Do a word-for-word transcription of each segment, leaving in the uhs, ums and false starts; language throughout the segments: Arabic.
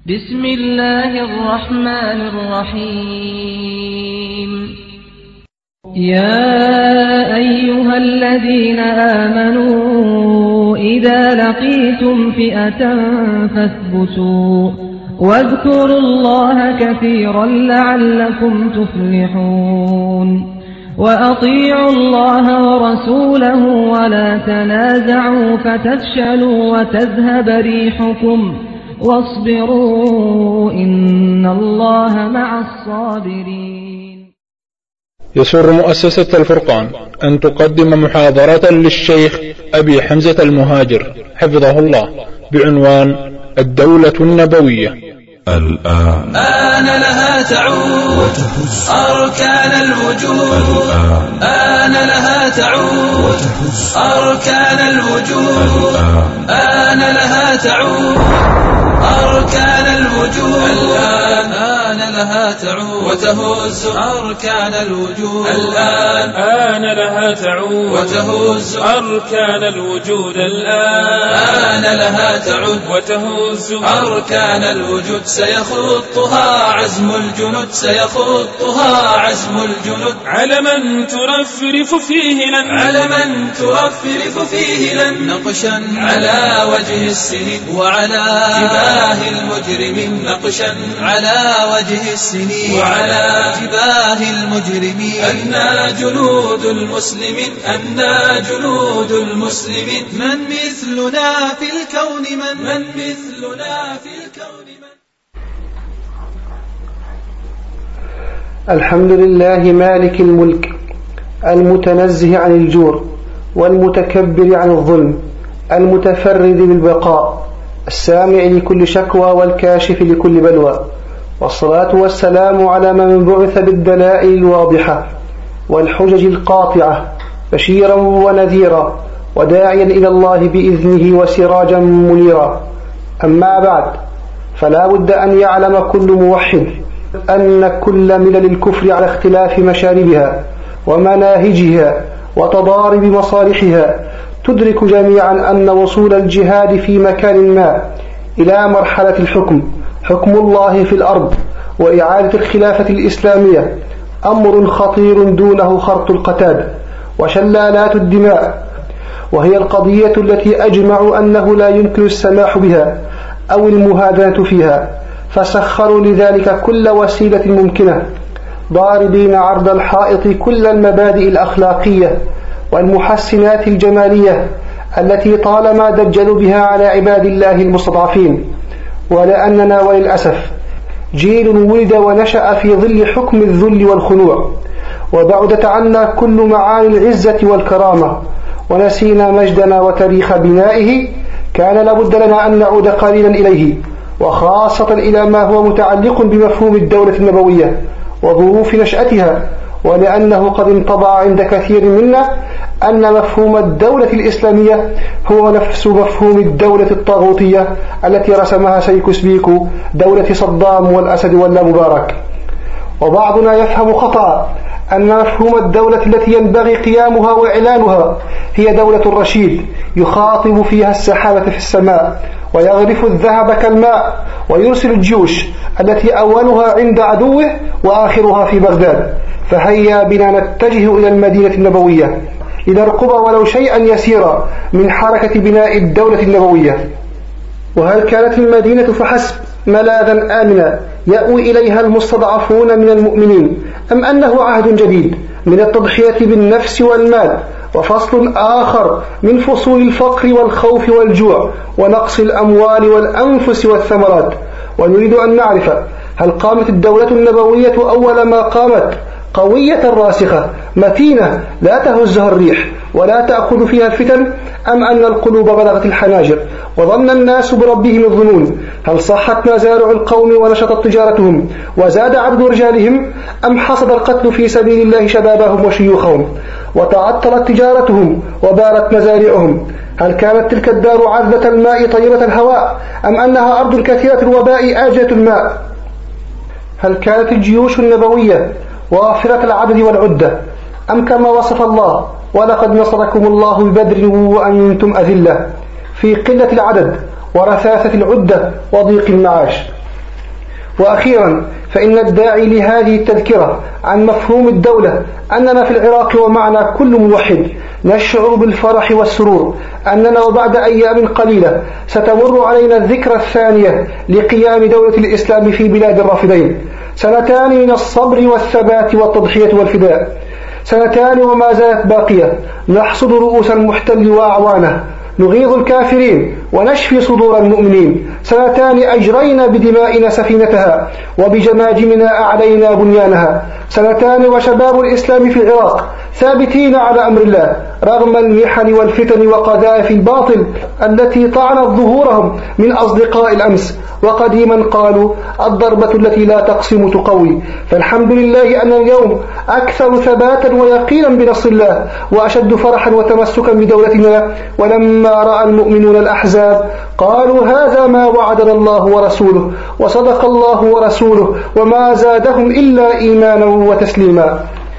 بسم الله الرحمن الرحيم. يا أيها الذين آمنوا إذا لقيتم فئة فاثبتوا واذكروا الله كثيرا لعلكم تفلحون وأطيعوا الله ورسوله ولا تنازعوا فتفشلوا وتذهب ريحكم واصبروا إن الله مع الصابرين. يسر مؤسسة الفرقان أن تقدم محاضرة للشيخ أبي حمزة المهاجر حفظه الله بعنوان الدولة النبوية. الآن آن لها تعود وتهز أركان الوجود. آن لها تعود وتهز أركان الوجود. آن لها تعود أركان الوجود. الآن آن لها تعود وتهز أركان الوجود. الآن آن لها تعود وتهز أركان الوجود. الآن آن لها تعود وتهز أركان الوجود. سيخطها عزم الجنود سيخطها عزم الجنود. على من ترفرف فيه لن على من ترفرف فيه لن نقشا على وجه السنين وعلى جباه المجرمين. نقشا على وجه السنين وعلى جباه المجرمين. أنا جنود المسلمين أنا جنود المسلمين. من مثلنا في الكون من من مثلنا في الكون من. الحمد لله مالك الملك المتنزه عن الجور والمتكبر عن الظلم المتفرد بالبقاء السامع لكل شكوى والكاشف لكل بلوى. والصلاة والسلام على من بعث بالدلائل الواضحة والحجج القاطعة بشيرا ونذيرا وداعيا إلى الله بإذنه وسراجا منيرا. أما بعد، فلا بد أن يعلم كل موحد أن كل ملل الكفر على اختلاف مشاربها ومناهجها وتضارب مصالحها تدرك جميعا أن وصول الجهاد في مكان ما إلى مرحلة الحكم حكم الله في الأرض وإعادة الخلافة الإسلامية أمر خطير دونه خرط القتاد وشلالات الدماء، وهي القضية التي أجمع أنه لا يمكن السماح بها أو المهادنة فيها، فسخروا لذلك كل وسيلة ممكنة ضاربين عرض الحائط كل المبادئ الأخلاقية والمحسنات الجمالية التي طالما دجلوا بها على عباد الله المستضعفين. ولأننا وللأسف جيل ولد ونشأ في ظل حكم الذل والخنوع، وبعدت عنا كل معاني العزة والكرامة، ونسينا مجدنا وتاريخ بنائه. كان لابد لنا أن نعود قليلا إليه، وخاصة إلى ما هو متعلق بمفهوم الدولة النبوية وظروف نشأتها، ولأنه قد انطبع عند كثير منا أن مفهوم الدولة الإسلامية هو نفس مفهوم الدولة الطاغوتية التي رسمها سيكوس بيكو، دولة صدام والأسد واللا مبارك. وبعضنا يفهم خطأ أن مفهوم الدولة التي ينبغي قيامها وإعلانها هي دولة الرشيد يخاطب فيها السحابة في السماء ويغرف الذهب كالماء ويرسل الجيوش التي أولها عند عدوه وآخرها في بغداد. فهيا بنا نتجه إلى المدينة النبوية لنرقب ولو شيئا يسيرا من حركة بناء الدولة النبوية. وهل كانت المدينة فحسب ملاذا آمنا يأوي إليها المستضعفون من المؤمنين، أم أنه عهد جديد من التضحية بالنفس والمال وفصل آخر من فصول الفقر والخوف والجوع ونقص الأموال والأنفس والثمرات؟ ونريد أن نعرف هل قامت الدولة النبوية أول ما قامت قوية راسخة متينة لا تهزها الريح ولا تأخذ فيها الفتن، أم أن القلوب بلغت الحناجر وظن الناس بربهم الظنون؟ هل صحت مزارع القوم ونشطت تجارتهم وزاد عدد رجالهم، أم حصد القتل في سبيل الله شبابهم وشيوخهم وتعطلت تجارتهم وبارت مزارعهم؟ هل كانت تلك الدار عذبة الماء طيبة الهواء، أم أنها أرض كثيرة الوباء آجة الماء؟ هل كانت الجيوش النبوية وافرة العدد والعدة، أم كما وصف الله ولقد نصركم الله ببدر وأنتم أذلة، في قلة العدد ورثاثة العدة وضيق المعاش؟ وأخيرا فإن الداعي لهذه التذكرة عن مفهوم الدولة أننا في العراق ومعنا كل موحد نشعر بالفرح والسرور أننا وبعد أيام قليلة ستمر علينا الذكرى الثانية لقيام دولة الإسلام في بلاد الرافدين، سنتان من الصبر والثبات والتضحية والفداء، سنتان وما زالت باقية نحصد رؤوس المحتل وأعوانه، نغيظ الكافرين ونشفي صدور المؤمنين، سنتان أجرينا بدمائنا سفينتها وبجماجمنا أعلينا بنيانها، سنتان وشباب الإسلام في العراق ثابتين على أمر الله رغم المحن والفتن وقذائف الباطل التي طعنت ظهورهم من أصدقاء الأمس، وقديما قالوا الضربة التي لا تقسم تقوي. فالحمد لله أن اليوم أكثر ثباتا ويقينا بنصر الله وأشد فرحا وتمسكا بدولتنا. ولما رأى المؤمنون الأحزاب قالوا هذا ما وعدنا الله ورسوله وصدق الله ورسوله وما زادهم إلا إيمانا وتسليما.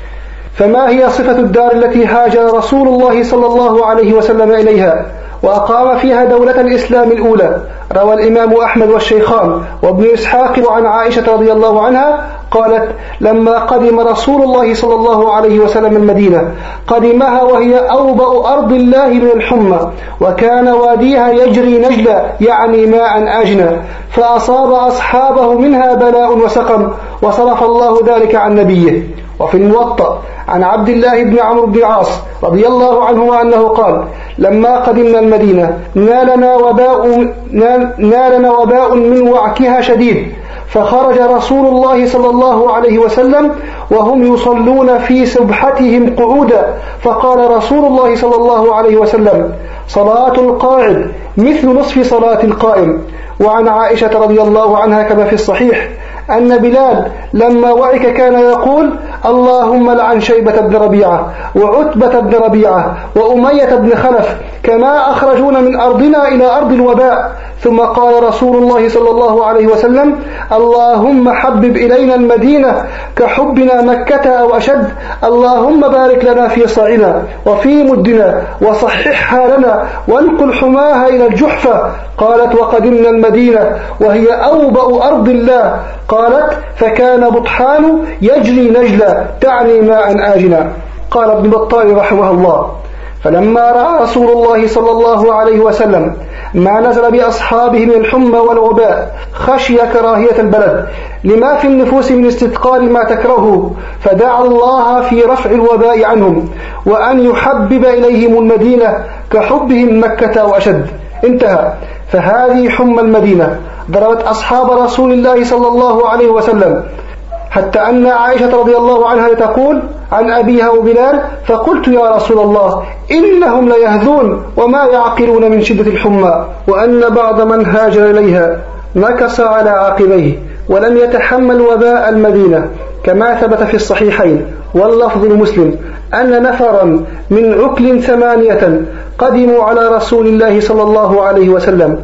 فما هي صفة الدار التي هاجر رسول الله صلى الله عليه وسلم إليها وأقام فيها دولة الإسلام الأولى؟ روى الإمام أحمد والشيخان وابن إسحاق عن عائشة رضي الله عنها قالت لما قدم رسول الله صلى الله عليه وسلم المدينة قدمها وهي أوبأ أرض الله من الحمى، وكان واديها يجري نجلا يعني ماء آجنا، فأصاب أصحابه منها بلاء وسقم وصرف الله ذلك عن نبيه. وفي الموطأ عن عبد الله بن عمرو بن العاص رضي الله عنهما أنه قال لما قدمنا المدينة نالنا وباء, نالنا وباء من وعكها شديد، فخرج رسول الله صلى الله عليه وسلم وهم يصلون في سبحتهم قعودا، فقال رسول الله صلى الله عليه وسلم صلاة القاعد مثل نصف صلاة القائم. وعن عائشة رضي الله عنها كما في الصحيح أن بلال لما وعك كان يقول اللهم لعن شيبة بن ربيعة وعتبة بن ربيعة وأمية بن خلف كما أخرجونا من أرضنا إلى أرض الوباء. ثم قال رسول الله صلى الله عليه وسلم اللهم حبب إلينا المدينة كحبنا مكة أو أشد، اللهم بارك لنا في صاعنا وفي مدنا وصححها لنا وانقل حماها إلى الجحفة. قالت وقدمنا المدينة وهي أوبأ أرض الله، قالت فكان بطحان يجري نجلا تعني ماء آجنا. قال ابن بطال رحمه الله فلما رأى رسول الله صلى الله عليه وسلم ما نزل بأصحابه من الحمى والوباء خشي كراهية البلد لما في النفوس من استثقال ما تكرهه، فدعا الله في رفع الوباء عنهم وأن يحبب إليهم المدينة كحبهم مكة وأشد. انتهى. فهذه حمى المدينة ضربت أصحاب رسول الله صلى الله عليه وسلم، حتى أن عائشة رضي الله عنها تقول عن أبيها وبلال فقلت يا رسول الله إنهم ليهذون وما يعقلون من شدة الحمى، وأن بعض من هاجر إليها نكص على عاقبيه ولم يتحمل وباء المدينة، كما ثبت في الصحيحين واللفظ المسلم أن نفرا من عكل ثمانية قدموا على رسول الله صلى الله عليه وسلم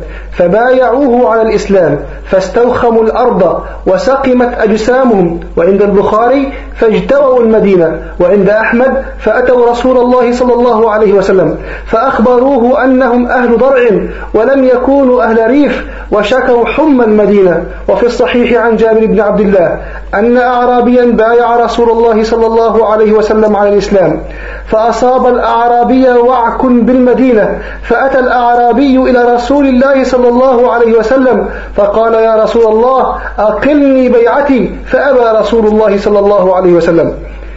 فبايعوه على الإسلام فاستوخموا الأرض وسقمت أجسامهم، وعند البخاري فاجتووا المدينة، وعند أحمد فأتوا رسول الله صلى الله عليه وسلم فأخبروه أنهم أهل ضرع ولم يكونوا أهل ريف وشكوا حمى المدينة. وفي الصحيح عن جابر بن عبد الله أن أعرابيا بايع رسول الله صلى الله عليه وسلم على الإسلام فأصاب الأعرابي وعك بالمدينة، فأتى الأعرابي إلى رسول الله صلى الله عليه وسلم فقال يا رسول الله أقلني بيعتي، فأبى رسول الله صلى الله عليه وسلم.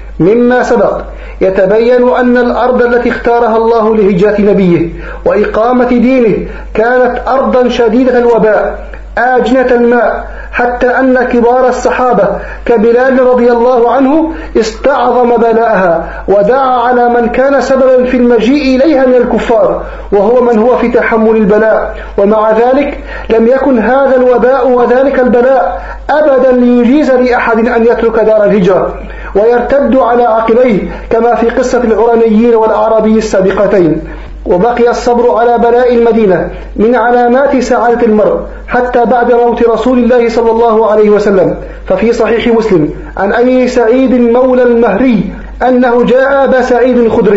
مما سبق يتبين أن الأرض التي اختارها الله لهجرة نبيه وإقامة دينه كانت أرضا شديدة الوباء آجنة الماء، حتى أن كبار الصحابة كبلال رضي الله عنه استعظم بلاءها ودعا على من كان سببا في المجيء إليها من الكفار، وهو من هو في تحمل البلاء. ومع ذلك لم يكن هذا الوباء وذلك البلاء أبدا ليجيز لأحد أن يترك دار الهجرة ويرتد على عقبيه كما في قصة العرانيين والأعرابي السابقتين. وبقي الصبر على بلاء المدينة من علامات سعادة المرء حتى بعد موت رسول الله صلى الله عليه وسلم. ففي صحيح مسلم عن أبي سعيد مولى المهري أنه جاء أبا سعيد الخدري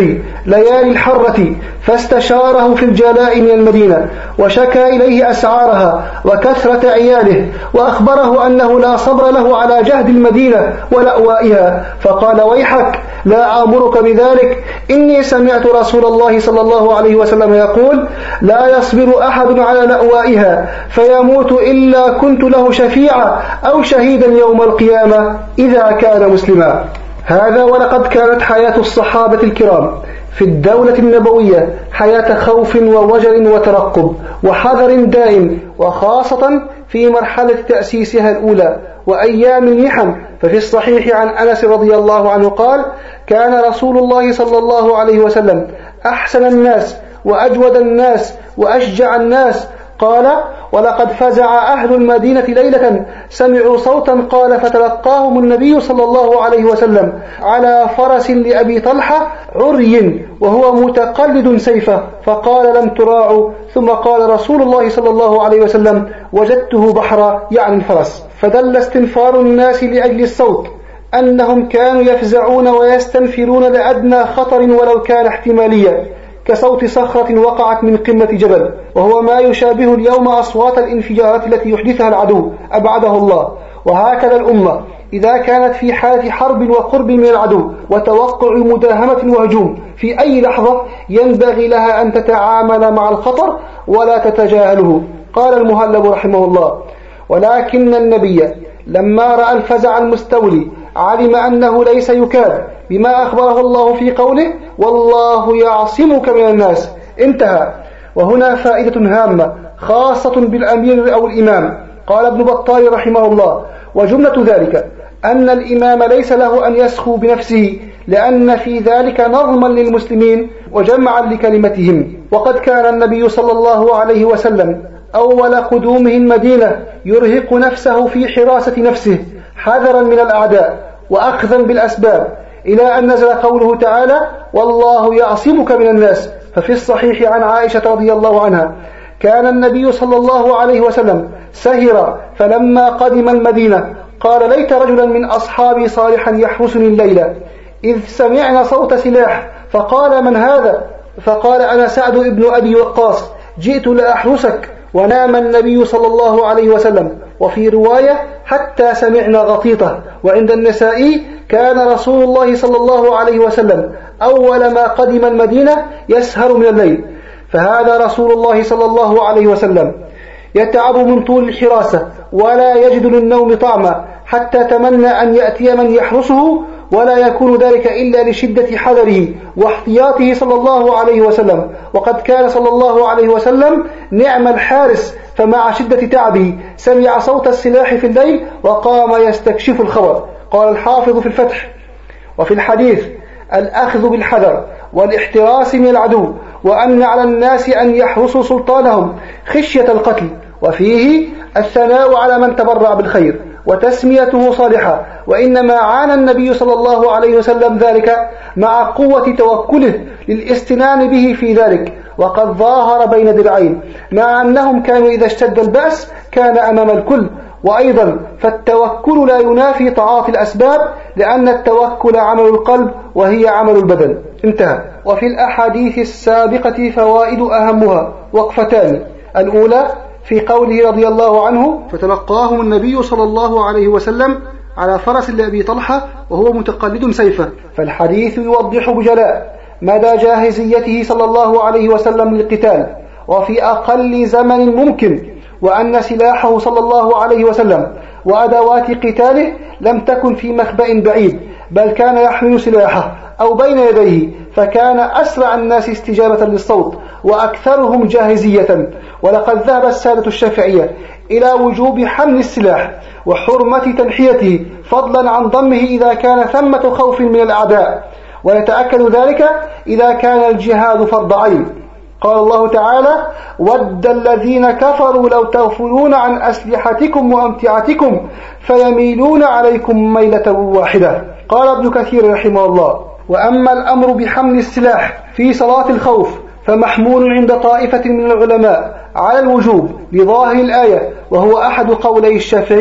ليالي الحرة فاستشاره في الجلاء من المدينة وشكى إليه أسعارها وكثرة عياله وأخبره أنه لا صبر له على جهد المدينة ولأوائها فقال ويحك لا آمرك بذلك إني سمعت رسول الله صلى الله عليه وسلم يقول لا يصبر أحد على لأوائها فيموت إلا كنت له شفيعا أو شهيدا يوم القيامة إذا كان مسلما. هذا ولقد كانت حياة الصحابة الكرام في الدولة النبوية حياة خوف ووجل وترقب وحذر دائم، وخاصة في مرحلة تأسيسها الأولى وأيام المحن. ففي الصحيح عن أنس رضي الله عنه قال كان رسول الله صلى الله عليه وسلم أحسن الناس وأجود الناس وأشجع الناس. قال ولقد فزع أهل المدينة ليلة سمعوا صوتا قال فتلقاهم النبي صلى الله عليه وسلم على فرس لأبي طلحة عري وهو متقلد سيفه فقال لم تراعوا، ثم قال رسول الله صلى الله عليه وسلم وجدته بحرا يعني الفرس. فدل استنفار الناس لأجل الصوت أنهم كانوا يفزعون ويستنفرون لأدنى خطر ولو كان احتماليا كصوت صخرة وقعت من قمة جبل، وهو ما يشابه اليوم أصوات الانفجارات التي يحدثها العدو أبعده الله. وهكذا الأمة إذا كانت في حالة حرب وقرب من العدو وتوقع مداهمة وهجوم في أي لحظة ينبغي لها أن تتعامل مع الخطر ولا تتجاهله. قال المهلب رحمه الله ولكن النبي لما رأى الفزع المستولي علم أنه ليس يكاد بما أخبره الله في قوله والله يعصمك من الناس. انتهى. وهنا فائدة هامة خاصة بالأمير أو الإمام. قال ابن بطال رحمه الله وجملة ذلك أن الإمام ليس له أن يسخو بنفسه لأن في ذلك نظما للمسلمين وجمعا لكلمتهم. وقد كان النبي صلى الله عليه وسلم أول قدومه المدينة يرهق نفسه في حراسة نفسه حذرا من الأعداء وأخذا بالأسباب إلى أن نزل قوله تعالى والله يعصمك من الناس. ففي الصحيح عن عائشة رضي الله عنها كان النبي صلى الله عليه وسلم سهر فلما قدم المدينة قال ليت رجلا من أصحابي صالحا يحرسني الليلة إذ سمعنا صوت سلاح فقال من هذا؟ فقال أنا سعد ابن أبي وقاص جئت لأحرسك. ونام النبي صلى الله عليه وسلم. وفي رواية حتى سمعنا غطيطة. وعند النسائي كان رسول الله صلى الله عليه وسلم أول ما قدم المدينة يسهر من الليل. فهذا رسول الله صلى الله عليه وسلم يتعب من طول الحراسة ولا يجد للنوم طعما حتى تمنى أن يأتي من يحرسه ولا يكون ذلك إلا لشدة حذره واحتياطه صلى الله عليه وسلم. وقد كان صلى الله عليه وسلم نعم الحارس فمع شدة تعبه سمع صوت السلاح في الليل وقام يستكشف الخبر. قال الحافظ في الفتح وفي الحديث الأخذ بالحذر والاحتراس من العدو وأن على الناس أن يحرسوا سلطانهم خشية القتل. وفيه الثناء على من تبرع بالخير وتسميته صالحا. وإنما عانى النبي صلى الله عليه وسلم ذلك مع قوة توكله للاستنان به في ذلك وقد ظاهر بين درعين مع أنهم كانوا إذا اشتد البأس كان أمام الكل. وأيضا فالتوكل لا ينافي تعاطي الأسباب لأن التوكل عمل القلب وهي عمل البدن. انتهى. وفي الأحاديث السابقة فوائد أهمها وقفتان. الأولى في قوله رضي الله عنه فتلقاهم النبي صلى الله عليه وسلم على فرس لأبي طلحة وهو متقلد سيفه. فالحديث يوضح بجلاء مدى جاهزيته صلى الله عليه وسلم للقتال وفي أقل زمن ممكن، وأن سلاحه صلى الله عليه وسلم وأدوات قتاله لم تكن في مخبأ بعيد بل كان يحمل سلاحه أو بين يديه، فكان أسرع الناس استجابة للصوت وأكثرهم جاهزية. ولقد ذهب السادة الشافعية إلى وجوب حمل السلاح وحرمة تنحيته فضلا عن ضمه إذا كان ثمة خوف من الأعداء، ويتأكد ذلك إذا كان الجهاد فرض عين. قال الله تعالى ود الذين كفروا لو تغفلون عن أسلحتكم وأمتعتكم فيميلون عليكم ميلة واحدة. قال ابن كثير رحمه الله وأما الأمر بحمل السلاح في صلاة الخوف فمحمول عند طائفة من العلماء على الوجوب بظاهر الآية وهو أحد قولي الشافعي،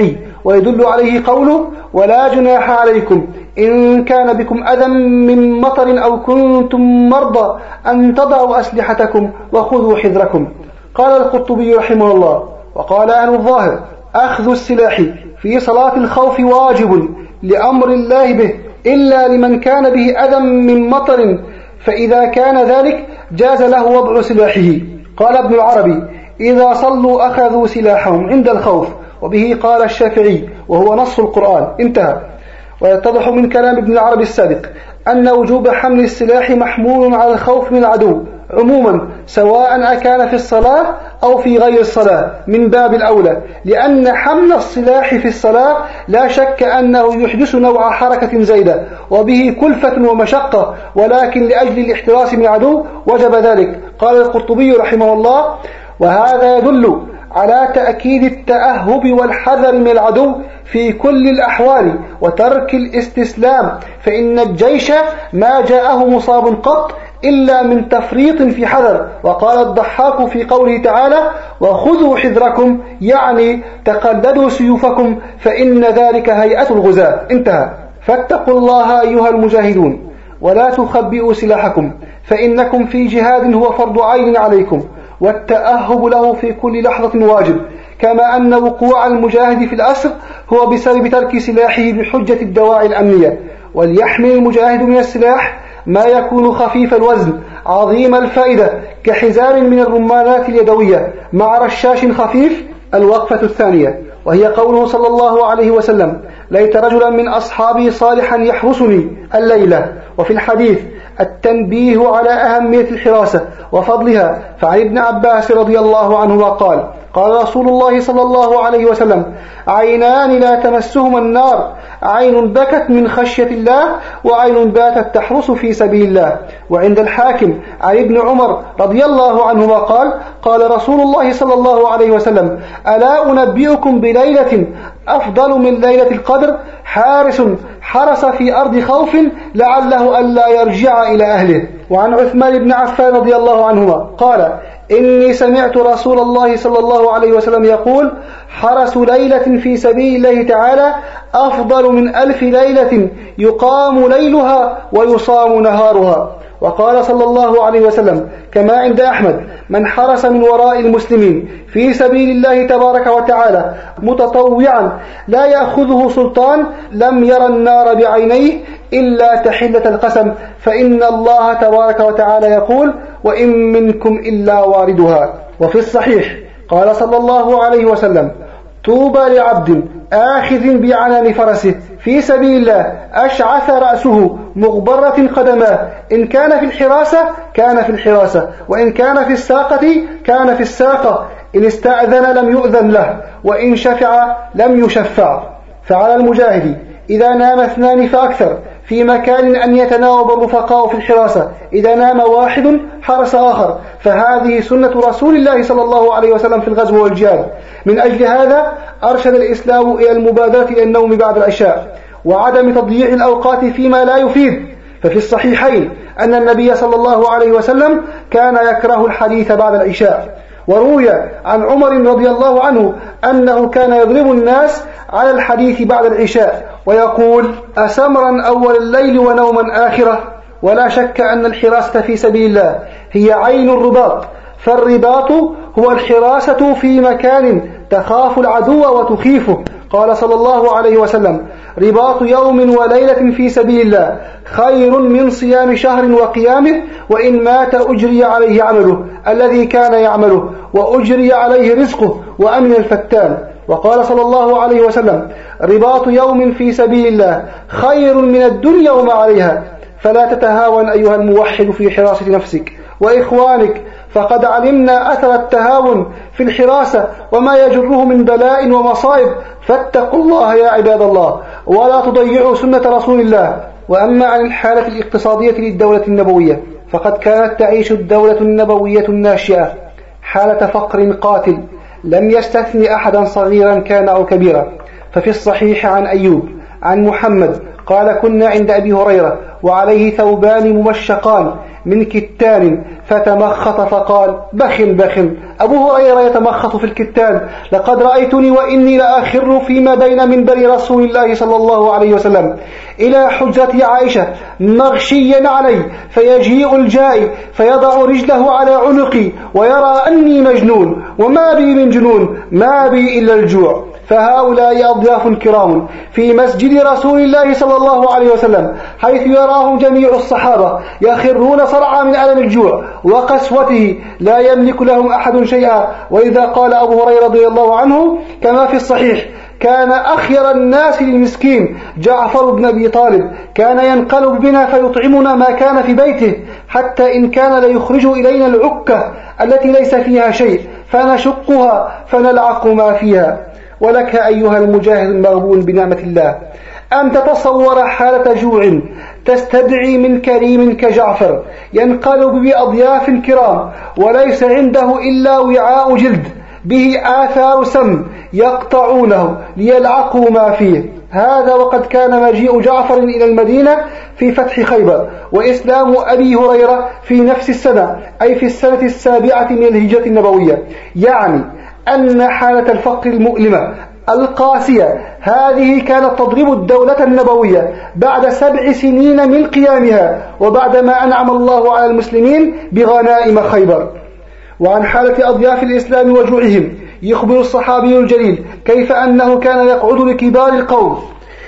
ويدل عليه قوله: ولا جناح عليكم إن كان بكم أذى من مطر أو كنتم مرضى أن تضعوا أسلحتكم وخذوا حذركم. قال القرطبي رحمه الله: وقال أهل الظاهر: أخذ السلاح في صلاة الخوف واجب لأمر الله به إلا لمن كان به أذى من مطر، فإذا كان ذلك جاز له وضع سلاحه. قال ابن العربي: إذا صلوا أخذوا سلاحهم عند الخوف، وبه قال الشافعي وهو نص القرآن. انتهى. ويتضح من كلام ابن العربي السابق أن وجوب حمل السلاح محمول على الخوف من العدو عموما، سواء أكان في الصلاة أو في غير الصلاة من باب الأولى، لأن حمل السلاح في الصلاة لا شك أنه يحدث نوع حركة زايدة وبه كلفة ومشقة، ولكن لأجل الاحتراس من العدو وجب ذلك. قال القرطبي رحمه الله: وهذا يدل على تأكيد التأهب والحذر من العدو في كل الأحوال وترك الاستسلام، فإن الجيش ما جاءه مصاب قط إلا من تفريط في حذر. وقال الضحاك في قوله تعالى: وخذوا حذركم، يعني تقلدوا سيوفكم فإن ذلك هيئة الغزاة. انتهى. فاتقوا الله أيها المجاهدون ولا تخبئوا سلاحكم، فإنكم في جهاد هو فرض عين عليكم، والتأهب له في كل لحظة واجب، كما أن وقوع المجاهد في الأسر هو بسبب ترك سلاحه بحجة الدواعي الأمنية. وليحمل المجاهد من السلاح ما يكون خفيف الوزن عظيم الفائدة كحزام من الرمانات اليدوية مع رشاش خفيف. الوقفة الثانية وهي قوله صلى الله عليه وسلم: ليت رجلا من أصحابي صالحا يحرسني الليلة. وفي الحديث التنبيه على أهمية الحراسة وفضلها، فعن ابن عباس رضي الله عنه قال: قال رسول الله صلى الله عليه وسلم: عينان لا تمسهما النار، عين بكت من خشية الله وعين باتت تحرس في سبيل الله. وعند الحاكم عن ابن عمر رضي الله عنهما قال: قال رسول الله صلى الله عليه وسلم: ألا أنبئكم بليلة أفضل من ليلة القدر، حارس حرس في أرض خوف لعله ألا يرجع إلى أهله. وعن عثمان بن عفان رضي الله عنهما قال: إني سمعت رسول الله صلى الله عليه وسلم يقول: حرس ليلة في سبيل الله تعالى أفضل من ألف ليلة يقام ليلها ويصام نهارها. وقال صلى الله عليه وسلم كما عند أحمد: من حرس من وراء المسلمين في سبيل الله تبارك وتعالى متطوعا لا يأخذه سلطان لم يرى النار بعينيه إلا تحلة القسم، فإن الله تبارك وتعالى يقول: وإن منكم إلا واردها. وفي الصحيح قال صلى الله عليه وسلم: طوبى لعبد آخذ بعنان فرسه في سبيل الله أشعث رأسه مغبرة قدماه، إن كان في الحراسة كان في الحراسة، وإن كان في الساقة كان في الساقة، إن استأذن لم يؤذن له، وإن شفع لم يشفع. فعلى المجاهد إذا نام اثنان فأكثر في مكان أن يتناوب الرفقاء في الحراسة، إذا نام واحد حرس آخر، فهذه سنة رسول الله صلى الله عليه وسلم في الغزو والجهاد. من أجل هذا أرشد الإسلام إلى المبادرة إلى النوم بعد العشاء وعدم تضييع الأوقات فيما لا يفيد. ففي الصحيحين أن النبي صلى الله عليه وسلم كان يكره الحديث بعد العشاء. وروي عن عمر رضي الله عنه أنه كان يضرب الناس على الحديث بعد العشاء ويقول: أسمرا أول الليل ونوما آخرة. ولا شك أن الحراسة في سبيل الله هي عين الرباط، فالرباط هو الحراسة في مكان تخاف العدو وتخيفه. قال صلى الله عليه وسلم: رباط يوم وليلة في سبيل الله خير من صيام شهر وقيامه، وإن مات أجري عليه عمله الذي كان يعمله وأجري عليه رزقه وأمن الفتان. وقال صلى الله عليه وسلم: رباط يوم في سبيل الله خير من الدنيا وما عليها. فلا تتهاون أيها الموحد في حراسة نفسك وإخوانك، فقد علمنا أثر التهاون في الحراسة وما يجره من بلاء ومصائب، فاتقوا الله يا عباد الله ولا تضيعوا سنة رسول الله. وأما عن الحالة الاقتصادية للدولة النبوية، فقد كانت تعيش الدولة النبوية الناشئة حالة فقر قاتل لم يستثن أحدا صغيرا كان أو كبيرا. ففي الصحيح عن أيوب عن محمد قال: كنا عند أبي هريرة وعليه ثوبان ممشقان من كتان، فتمخط فقال: بخ بخ. أبو هريرة يتمخط في الكتان: لقد رأيتني وإني لآخر فيما بين منبر رسول الله صلى الله عليه وسلم إلى حجرة عائشة مغشيا علي، فيجيء الجائي فيضع رجله على عنقي ويرى أني مجنون، وما بي من جنون، ما بي إلا الجوع. فهؤلاء أضياف كرام في مسجد رسول الله صلى الله عليه وسلم، حيث يراهم جميع الصحابة يخرون صرعى من ألم الجوع وقسوته، لا يملك لهم أحد شيئا. وإذا قال أبو هريرة رضي الله عنه كما في الصحيح: كان أخير الناس للمسكين جعفر بن أبي طالب، كان ينقلب بنا فيطعمنا ما كان في بيته، حتى إن كان ليخرج إلينا العكة التي ليس فيها شيء فنشقها فنلعق ما فيها. ولك أيها المجاهد المغبون بنعمة الله أن تتصور حالة جوع تستدعي من كريم كجعفر ينقلب بأضياف كرام وليس عنده إلا وعاء جلد به آثار سم يقطعونه ليلعقوا ما فيه. هذا وقد كان مجيء جعفر إلى المدينة في فتح خيبر، وإسلام أبي هريرة في نفس السنة، أي في السنة السابعة من الهجرة النبوية. يعني أن حالة الفقر المؤلمة القاسية هذه كانت تضرب الدولة النبوية بعد سبع سنين من قيامها، وبعدما أنعم الله على المسلمين بغنائم خيبر. وعن حالة أضياف الإسلام وجوعهم يخبر الصحابي الجليل كيف أنه كان يقعد لكبار القوم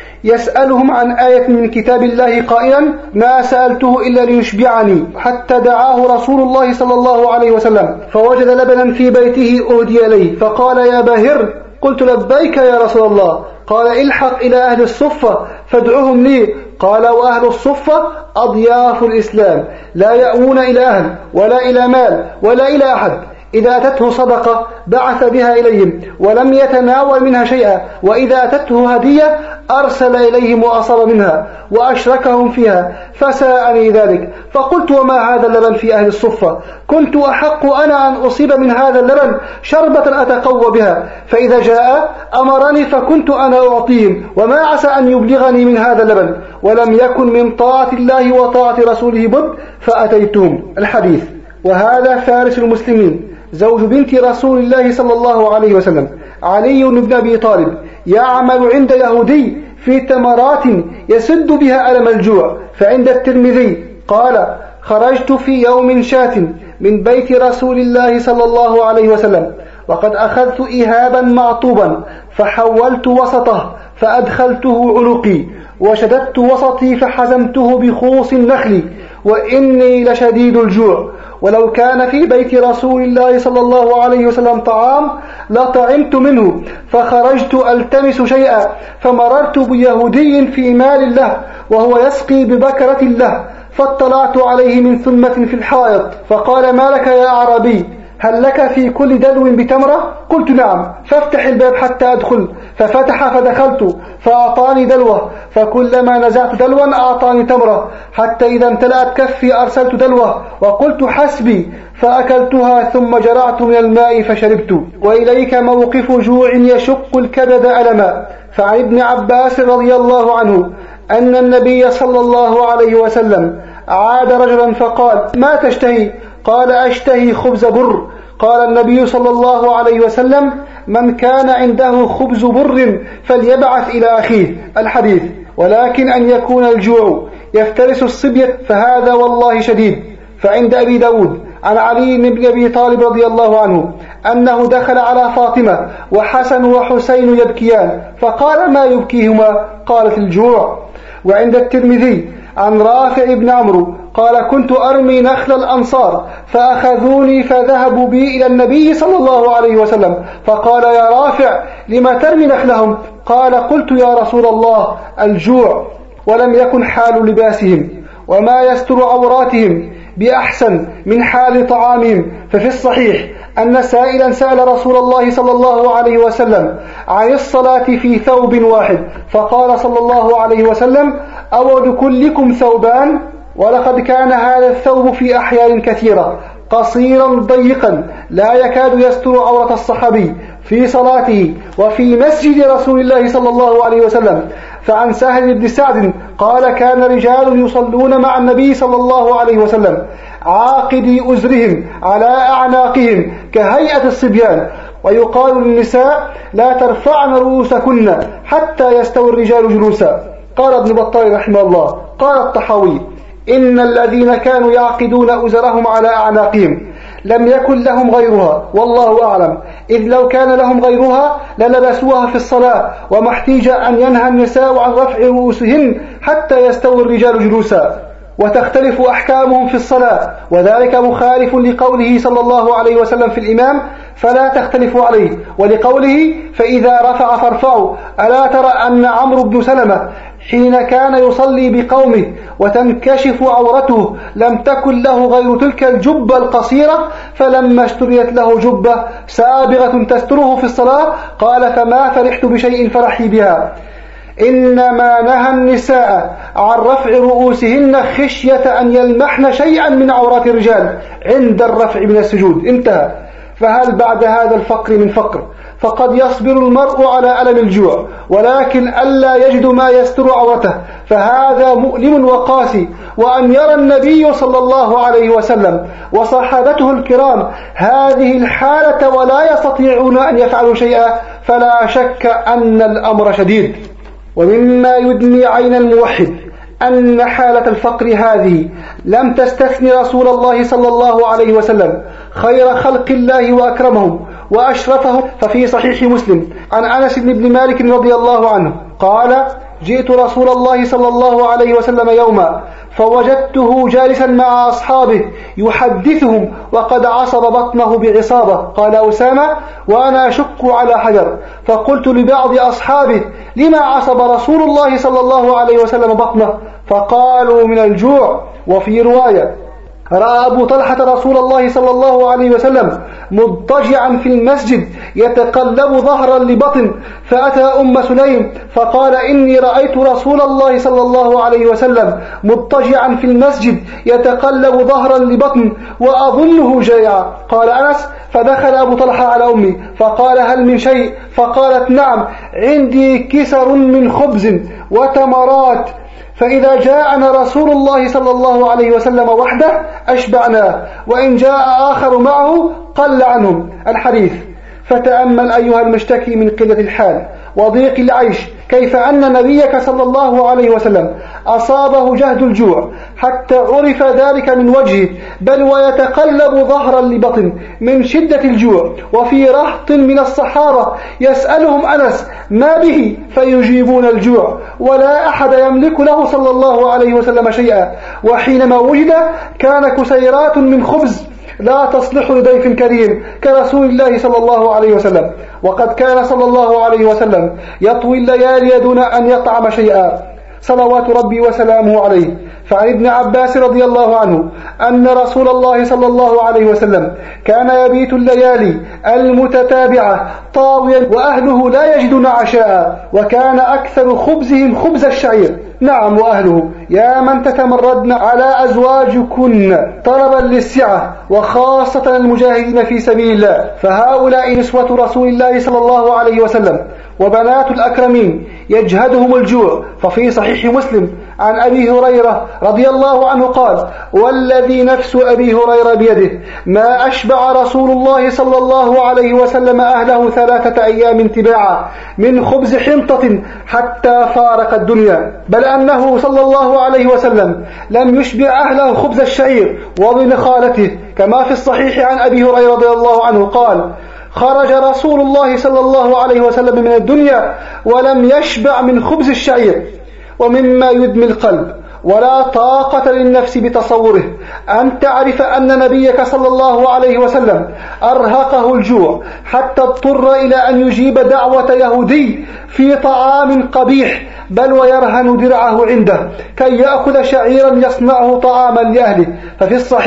يسألهم عن آية من كتاب الله قائلا: ما سألته إلا ليشبعني، حتى دعاه رسول الله صلى الله عليه وسلم فوجد لبنا في بيته أهدي إليه فقال: يا باهر. قلت: لبيك يا رسول الله. قال: الحق إلى أهل الصفة فادعوهم لي. قال: وأهل الصفة أضياف الإسلام، لا يأوون إلى أهل ولا إلى مال ولا إلى أحد. إذا أتته صدقة بعث بها إليهم ولم يتناول منها شيئا، وإذا أتته هدية أرسل إليهم وأصاب منها وأشركهم فيها، فساءني ذلك. فقلت: وما هذا اللبن في أهل الصفة؟ كنت أحق أنا أن أصيب من هذا اللبن شربة أتقوى بها، فإذا جاء أمرني فكنت أنا أعطيهم، وما عسى أن يبلغني من هذا اللبن، ولم يكن من طاعة الله وطاعة رسوله بد فأتيتهم. الحديث. وهذا فارس المسلمين زوج بنت رسول الله صلى الله عليه وسلم، علي بن أبي طالب، يعمل عند يهودي في تمرات يسد بها ألم الجوع. فعند الترمذي قال: خرجت في يوم شاة من بيت رسول الله صلى الله عليه وسلم، وقد أخذت إهابا معطوبا فحولت وسطه فأدخلته عنقي، وشددت وسطي فحزمته بخوص النخل، وإني لشديد الجوع، ولو كان في بيت رسول الله صلى الله عليه وسلم طعام لطعمت منه. فخرجت ألتمس شيئا، فمررت بيهودي في مال له وهو يسقي ببكرة له، فاطلعت عليه من ثمة في الحائط، فقال: ما لك يا عربي؟ هل لك في كل دلو بتمرة؟ قلت: نعم. فافتح الباب حتى أدخل. ففتح فدخلت فأعطاني دلوة، فكلما نزعت دلوا أعطاني تمرة، حتى إذا امتلأت كفي أرسلت دلوة وقلت: حسبي، فأكلتها ثم جرعت من الماء فشربت. وإليك موقف جوع يشق الكبد ألما. فعن ابن عباس رضي الله عنه أن النبي صلى الله عليه وسلم عاد رجلا فقال: ما تشتهي؟ قال: أشتهي خبز بر. قال النبي صلى الله عليه وسلم: من كان عنده خبز بر فليبعث إلى أخيه. الحديث. ولكن أن يكون الجوع يفترس الصبية فهذا والله شديد. فعند أبي داود عن علي بن أبي طالب رضي الله عنه أنه دخل على فاطمة وحسن وحسين يبكيان، فقال: ما يبكيهما؟ قالت: الجوع. وعند الترمذي عن رافع بن عمرو قال: كنت أرمي نخل الأنصار فأخذوني فذهبوا بي إلى النبي صلى الله عليه وسلم، فقال: يا رافع، لما ترمي نخلهم؟ قال: قلت: يا رسول الله، الجوع. ولم يكن حال لباسهم وما يستر عوراتهم بأحسن من حال طعامهم. ففي الصحيح أن سائلا سأل رسول الله صلى الله عليه وسلم عن الصلاة في ثوب واحد، فقال صلى الله عليه وسلم: أو لكلكم ثوبان؟ ولقد كان هذا الثوب في أحيان كثيرة قصيرا ضيقا لا يكاد يستر عورة الصحابي، في صلاته وفي مسجد رسول الله صلى الله عليه وسلم. فعن سهل بن سعد قال كان رجال يصلون مع النبي صلى الله عليه وسلم عاقدي أزرهم على أعناقهم كهيئة الصبيان، ويقال للنساء لا ترفعن رؤوسكن حتى يستوي الرجال جلوسا. قال ابن بطال رحمه الله قال الطحاوي إن الذين كانوا يعقدون أزرهم على أعناقهم لم يكن لهم غيرها والله أعلم، إذ لو كان لهم غيرها للبسوها في الصلاة، وما احتيج أن ينهى النساء عن رفع رؤوسهن حتى يستوي الرجال جلوسا. وتختلف أحكامهم في الصلاة، وذلك مخالف لقوله صلى الله عليه وسلم في الإمام فلا تختلفوا عليه، ولقوله فإذا رفع فارفعوا. ألا ترى أن عمرو بن سلمة حين كان يصلي بقومه وتنكشف عورته لم تكن له غير تلك الجبة القصيرة، فلما اشتريت له جبة سابغة تستره في الصلاة قال فما فرحت بشيء فرحي بها. إنما نهى النساء عن رفع رؤوسهن خشية أن يلمحن شيئا من عورات الرجال عند الرفع من السجود. انتهى. فهل بعد هذا الفقر من فقر؟ فقد يصبر المرء على ألم الجوع ولكن ألا يجد ما يستر عورته، فهذا مؤلم وقاسي. وأن يرى النبي صلى الله عليه وسلم وصحابته الكرام هذه الحالة ولا يستطيعون أن يفعلوا شيئا فلا شك أن الأمر شديد. ومما يدمي عين الموحد أن حالة الفقر هذه لم تستثني رسول الله صلى الله عليه وسلم خير خلق الله وأكرمهم وأشرفهم. ففي صحيح مسلم عن أنس بن مالك رضي الله عنه قال جئت رسول الله صلى الله عليه وسلم يوما فوجدته جالسا مع أصحابه يحدثهم وقد عصب بطنه بعصابة. قال أسامة وأنا أشك على حجر، فقلت لبعض أصحابه لما عصب رسول الله صلى الله عليه وسلم بطنه؟ فقالوا من الجوع. وفي رواية رأى أبو طلحة رسول الله صلى الله عليه وسلم مضطجعا في المسجد يتقلب ظهرا لبطن، فأتى أم سليم فقال إني رأيت رسول الله صلى الله عليه وسلم مضطجعا في المسجد يتقلب ظهرا لبطن وأظنه جائعا. قال أنس فدخل أبو طلحة على أمي فقال هل من شيء؟ فقالت نعم عندي كسر من خبز وتمرات، فإذا جاءنا رسول الله صلى الله عليه وسلم وحده أشبعناه، وإن جاء آخر معه قل عنهم. الحديث. فتأمل أيها المشتكي من قلة الحال وضيق العيش كيف أن نبيك صلى الله عليه وسلم أصابه جهد الجوع حتى عرف ذلك من وجهه، بل ويتقلب ظهرا لبطن من شدة الجوع. وفي رهط من الصحابة يسألهم أنس ما به فيجيبون الجوع، ولا أحد يملك له صلى الله عليه وسلم شيئا. وحينما وجد كان كسيرات من خبز لا تصلح لضيف كريم كرسول الله صلى الله عليه وسلم، وقد كان صلى الله عليه وسلم يطوي الليالي دون أن يطعم شيئا صلوات ربي وسلامه عليه. فعن ابن عباس رضي الله عنه أن رسول الله صلى الله عليه وسلم كان يبيت الليالي المتتابعة طاويا وأهله لا يجدون عشاء، وكان أكثر خبزهم خبز الشعير. نعم وأهله يا من تتمردن على أزواجكن طلبا للسعة، وخاصة المجاهدين في سبيل الله، فهؤلاء نسوة رسول الله صلى الله عليه وسلم وبنات الأكرمين يجهدهم الجوع. ففي صحيح مسلم عن أبي هريرة رضي الله عنه قال والذي نفس أبي هريرة بيده ما أشبع رسول الله صلى الله عليه وسلم أهله ثلاثة أيام تباعا من خبز حنطة حتى فارق الدنيا، بل أنه صلى الله عليه وسلم لم يشبع أهله خبز الشعير وضن خالته، كما في الصحيح عن أبي هريرة رضي الله عنه قال خرج رسول الله صلى الله عليه وسلم من الدنيا ولم يشبع من خبز الشعير. ومما يدمي القلب ولا طاقة للنفس بتصوره أن تعرف أن نبيك صلى الله عليه وسلم أرهقه الجوع حتى اضطر إلى أن يجيب دعوة يهودي في طعام قبيح، بل ويرهن درعه عنده كي يأخذ شعيرا يصنعه طعاما لأهله. ففي الصحيح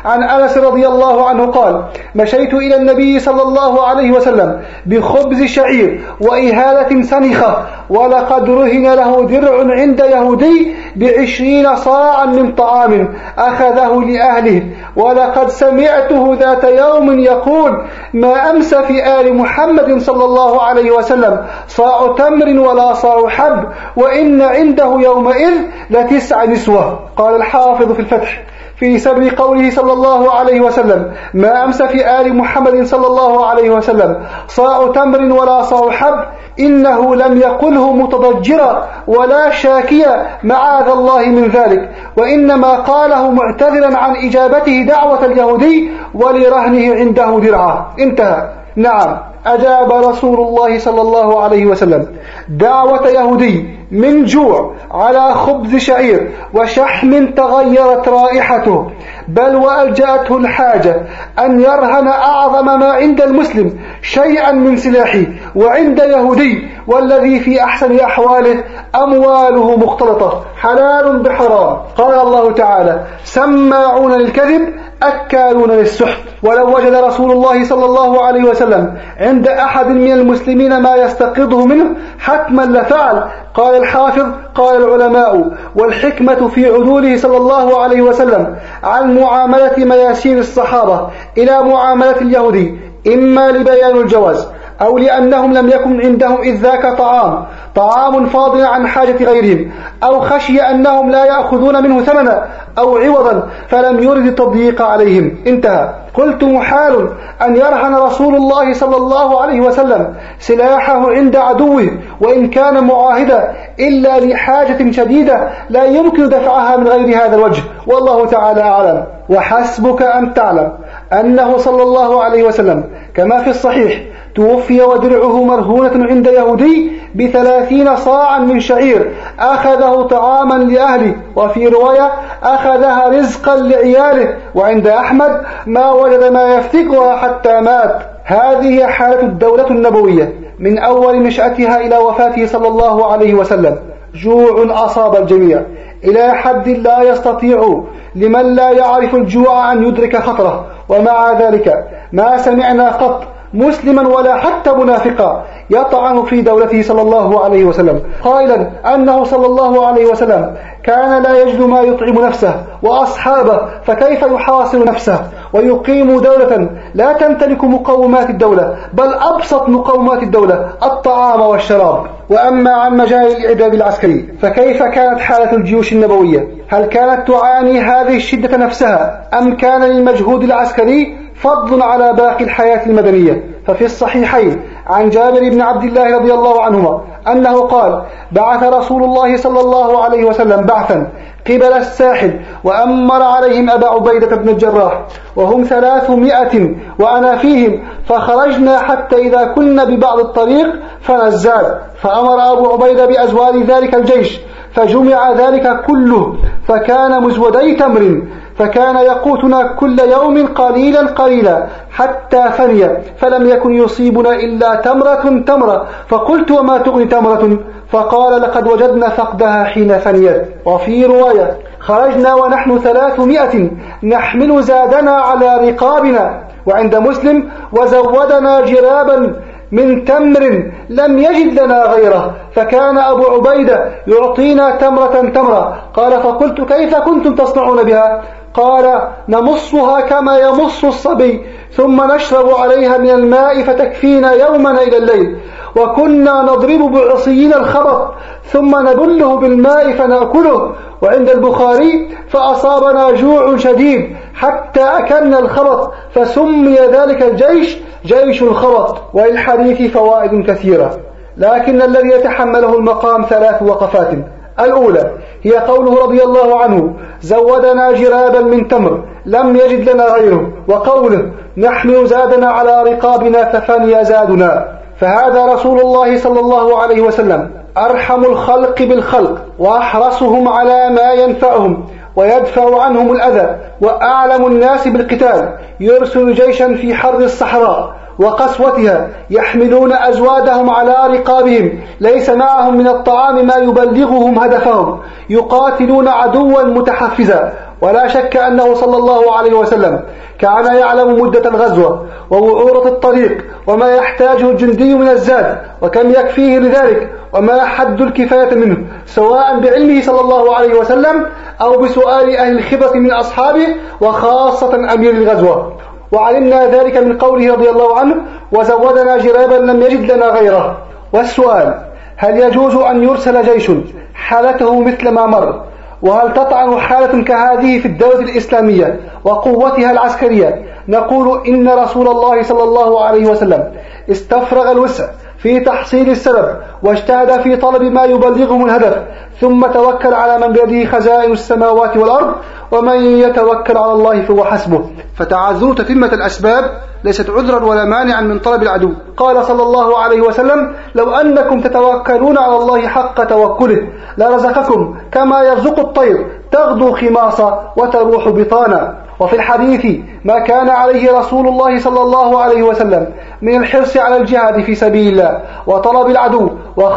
عن أنس رضي الله عنه قال: مشيت إلى النبي صلى الله عليه وسلم بخبز شعير وإهالة سنخة، ولقد رهن له درع عند يهودي بعشرين صاعا من طعام أخذه لأهله، ولقد سمعته ذات يوم يقول: ما أمس في آل محمد صلى الله عليه وسلم صاع تمر ولا صاع حب، وإن عنده يومئذ لتسع نسوة. قال الحافظ في الفتح في سبب قوله صلى الله عليه وسلم: ما أمس في آل محمد صلى الله عليه وسلم صاع تمر ولا صاع حب، إنه لم يقله متضجرا ولا شاكيا معاذ الله من ذلك، وإنما قاله معتذرا عن إجابته دعوة اليهودي ولرهنه عنده درعا. انتهى. نعم، أجاب رسول الله صلى الله عليه وسلم دعوة يهودي من جوع على خبز شعير وشحم تغيرت رائحته، بل وألجأته الحاجة أن يرهن أعظم ما عند المسلم شيئا من سلاحه وعند يهودي، والذي في أحسن أحواله أمواله مختلطة حلال بحرام. قال الله تعالى: سماعون للكذب أكالون للسحت. ولو وجد رسول الله صلى الله عليه وسلم عند أحد من المسلمين ما يستقضه منه حتما لفعل. قال الحافظ: قال العلماء: والحكمة في عدوله صلى الله عليه وسلم عن معاملة مياسير الصحابة إلى معاملة اليهودي إما لبيان الجواز، أو لأنهم لم يكن عندهم إذ ذاك طعام طعام فاضل عن حاجة غيرهم، أو خشي أنهم لا يأخذون منه ثمنا أو عوضا فلم يرد التضييق عليهم. انتهى. قلت: محال أن يرهن رسول الله صلى الله عليه وسلم سلاحه عند عدوه وإن كان معاهدا إلا لحاجة شديدة لا يمكن دفعها من غير هذا الوجه، والله تعالى أعلم. وحسبك أن تعلم أنه صلى الله عليه وسلم كما في الصحيح توفي ودرعه مرهونة عند يهودي بثلاثين صاعا من شعير أخذه طعاما لأهله، وفي رواية أخذها رزقا لعياله، وعند أحمد ما وجد ما يفتقها حتى مات. هذه حالة الدولة النبوية من أول نشأتها إلى وفاته صلى الله عليه وسلم. جوع أصاب الجميع إلى حد لا يستطيع لمن لا يعرف الجوع أن يدرك خطره، ومع ذلك ما سمعنا قط مسلما ولا حتى منافقا يطعن في دولته صلى الله عليه وسلم قائلا أنه صلى الله عليه وسلم كان لا يجد ما يطعم نفسه وأصحابه، فكيف يحاصر نفسه ويقيم دولة لا تمتلك مقومات الدولة، بل أبسط مقومات الدولة الطعام والشراب. وأما عن مجال الإعداد العسكري فكيف كانت حالة الجيوش النبوية؟ هل كانت تعاني هذه الشدة نفسها أم كان للمجهود العسكري فضل على باقي الحياة المدنية؟ ففي الصحيحين عن جابر بن عبد الله رضي الله عنهما أنه قال: بعث رسول الله صلى الله عليه وسلم بعثا قبل الساحل وأمر عليهم أبا عبيدة بن الجراح وهم ثلاثمائة وأنا فيهم، فخرجنا حتى إذا كنا ببعض الطريق فنزال، فأمر أبو عبيدة بأزوال ذلك الجيش فجمع ذلك كله فكان مزودي تمر، فكان يقوتنا كل يوم قليلا قليلا حتى فني، فلم يكن يصيبنا إلا تمرة تمرة. فقلت: وما تغني تمرة؟ فقال: لقد وجدنا فقدها حين فنيت. وفي رواية: خرجنا ونحن ثلاثمائة نحمل زادنا على رقابنا. وعند مسلم: وزودنا جرابا من تمر لم يجد لنا غيره، فكان أبو عبيدة يعطينا تمرة تمرة. قال: فقلت: كيف كنتم تصنعون بها؟ قال: نمصها كما يمص الصبي ثم نشرب عليها من الماء فتكفينا يومنا إلى الليل، وكنا نضرب بعصينا الخبط ثم نبله بالماء فنأكله. وعند البخاري: فأصابنا جوع شديد حتى أكلنا الخبط فسمي ذلك الجيش جيش الخبط. وللحديث فوائد كثيرة، لكن الذي يتحمله المقام ثلاث وقفات. الأولى هي قوله رضي الله عنه: زودنا جرابا من تمر لم يجد لنا غيره، وقوله: نحمل زادنا على رقابنا ففني زادنا. فهذا رسول الله صلى الله عليه وسلم أرحم الخلق بالخلق وأحرصهم على ما ينفعهم ويدفع عنهم الأذى، وأعلم الناس بالقتال، يرسل جيشا في حر الصحراء وقسوتها يحملون أزوادهم على رقابهم، ليس معهم من الطعام ما يبلغهم هدفهم، يقاتلون عدوا متحفزا ولا شك أنه صلى الله عليه وسلم كان يعلم مدة الغزوة ووعورة الطريق وما يحتاجه الجندي من الزاد وكم يكفيه لذلك وما حد الكفاية منه، سواء بعلمه صلى الله عليه وسلم أو بسؤال أهل الخبرة من أصحابه وخاصة أمير الغزوة. وعلمنا ذلك من قوله رضي الله عنه: وزودنا جرابا لم يجد لنا غيره. والسؤال: هل يجوز أن يرسل جيش حالته مثل ما مر؟ وهل تطعن حالة كهذه في الدولة الإسلامية وقوتها العسكرية؟ نقول إن رسول الله صلى الله عليه وسلم استفرغ الوسع في تحصيل السبب واجتهد في طلب ما يبلغهم الهدف، ثم توكل على من بيده خزائن السماوات والأرض، ومن يتوكل على الله فهو حسبه. فتعذر تتمة الأسباب ليست عذرا ولا مانعا من طلب العدو. قال صلى الله عليه وسلم: لو أنكم تتوكلون على الله حق توكله لرزقكم كما يرزق الطير تغدو خماصا وتروح بطانا. وفي الحديث ما كان عليه رسول الله صلى الله عليه وسلم من الحرص على الجهاد في سبيل الله وطلب العدو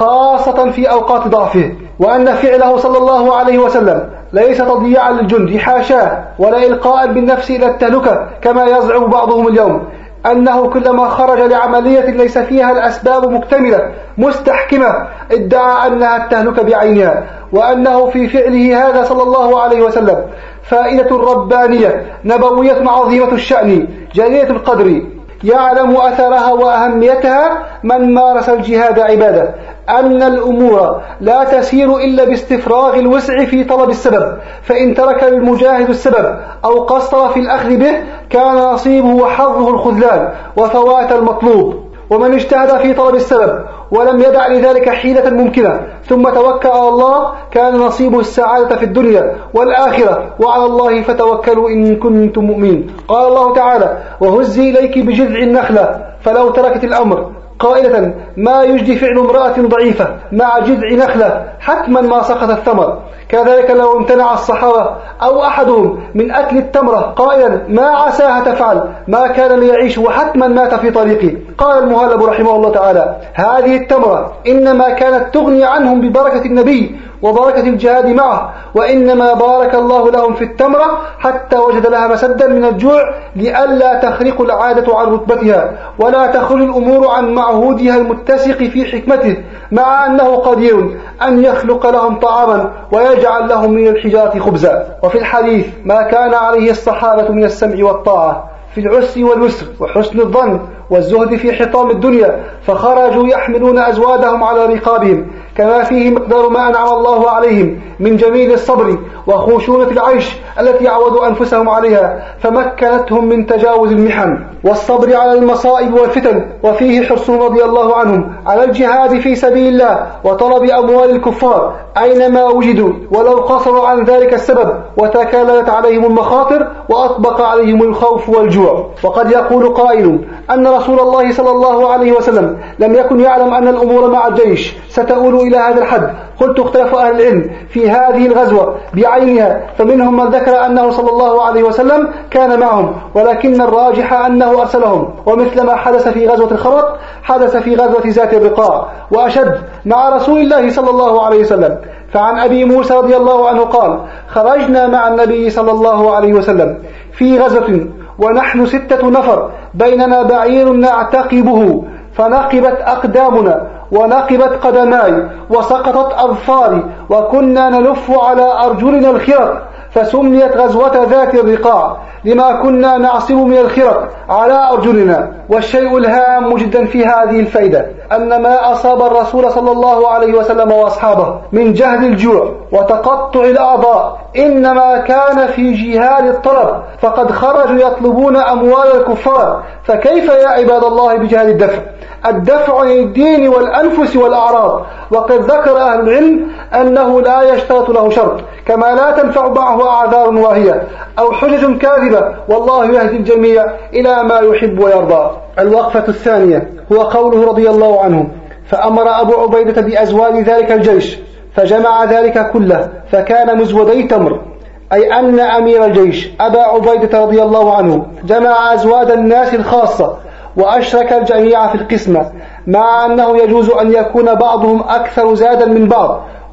وخاصة في أوقات ضعفه، وأن فعله صلى الله عليه وسلم ليس تضييعا للجند حاشاه ولا إلقاء بالنفس إلى التهلكة كما يزعم بعضهم اليوم، أنه كلما خرج لعملية ليس فيها الأسباب مكتملة مستحكمة ادعى أنها التهلكة بعينها، وأنه في فعله هذا صلى الله عليه وسلم فائدة ربانية نبوية عظيمة الشأن جليلة القدر يعلم أثرها وأهميتها من مارس الجهاد عبادة، أن الأمور لا تسير إلا باستفراغ الوسع في طلب السبب، فإن ترك المجاهد السبب أو قصر في الأخذ به كان نصيبه وحظه الخذلان وفوات المطلوب. ومن اجتهد في طلب السبب ولم يدع لذلك حيلة ممكنة ثم توكل على الله كان نصيبه السعادة في الدنيا والآخرة، وعلى الله فتوكلوا إن كنتم مؤمنين. قال الله تعالى: وهزي إليك بجذع النخلة فلو تركت الأمر قائلة ما يجدي فعل امرأة ضعيفة مع جذع نخلة حتما ما سقط الثمر. كذلك لو امتنع الصحابة أو أحدهم من أكل التمرة قائلا ما عساها تفعل ما كان ليعيش وحتما مات في طريقه. قال المهلب رحمه الله تعالى: هذه التمرة إنما كانت تغني عنهم ببركة النبي وبركة الجهاد معه، وإنما بارك الله لهم في التمرة حتى وجد لها مسدا من الجوع لئلا تخرق العادة عن رتبتها ولا تخرج الأمور عن معهودها المتسق في حكمته، مع أنه قدير أن يخلق لهم طعاما ويجعل لهم من الحجارة خبزا. وفي الحديث ما كان عليه الصحابة من السمع والطاعة في العسر واليسر وحسن الظن والزهد في حطام الدنيا، فخرجوا يحملون أزوادهم على رقابهم كما فيه مقدار ما أنعم الله عليهم من جميل الصبر وخشونة العيش التي عودوا أنفسهم عليها، فمكنتهم من تجاوز المحن والصبر على المصائب والفتن. وفيه حرصهم رضي الله عنهم على الجهاد في سبيل الله وطلب أموال الكفار أينما وجدوا ولو قصروا عن ذلك السبب وتكالت عليهم المخاطر وأطبق عليهم الخوف والجوع. وقد يقول قائل أن رسول الله صلى الله عليه وسلم لم يكن يعلم أن الأمور مع الجيش ستؤول إلى هذا الحد. قلت اختلف أهل العلم في هذه الغزوة بعينها، فمنهم من ذكر أنه صلى الله عليه وسلم كان معهم، ولكن الراجح أنه أرسلهم، ومثل ما حدث في غزوة الخرق حدث في غزوة ذات الرقاع وأشد مع رسول الله صلى الله عليه وسلم. فعن أبي موسى رضي الله عنه قال: خرجنا مع النبي صلى الله عليه وسلم في غزوة ونحن ستة نفر بيننا بعير نعتقبه، فنقبت أقدامنا ونقبت قدماي وسقطت أظفاري وكنا نلف على أرجلنا الخرق، فسميت غزوة ذات الرقاع لما كنا نعصب من الخرق على أرجلنا. والشيء الهام جدا في هذه الفائدة أن ما أصاب الرسول صلى الله عليه وسلم وأصحابه من جهد الجوع وتقطع الأعضاء إنما كان في جهاد الطلب، فقد خرجوا يطلبون أموال الكفار، فكيف يا عباد الله بجهاد الدفع؟ الدفع عن الدين والأنفس والأعراض. وقد ذكر أهل العلم أنه لا يشترط له شرط، كما لا تنفع معه أعذار واهية أو حجج كاذبة، والله يهدي الجميع إلى ما يحب ويرضى. الوقفة الثانية هو قوله رضي الله عنه: فأمر أبو عبيدة بأزواد ذلك الجيش فجمع ذلك كله فكان مزودي تمر، أي أن أمير الجيش أبا عبيدة رضي الله عنه جمع أزواد الناس الخاصة وأشرك الجميع في القسمة، مع أنه يجوز أن يكون بعضهم أكثر زادا من بعض،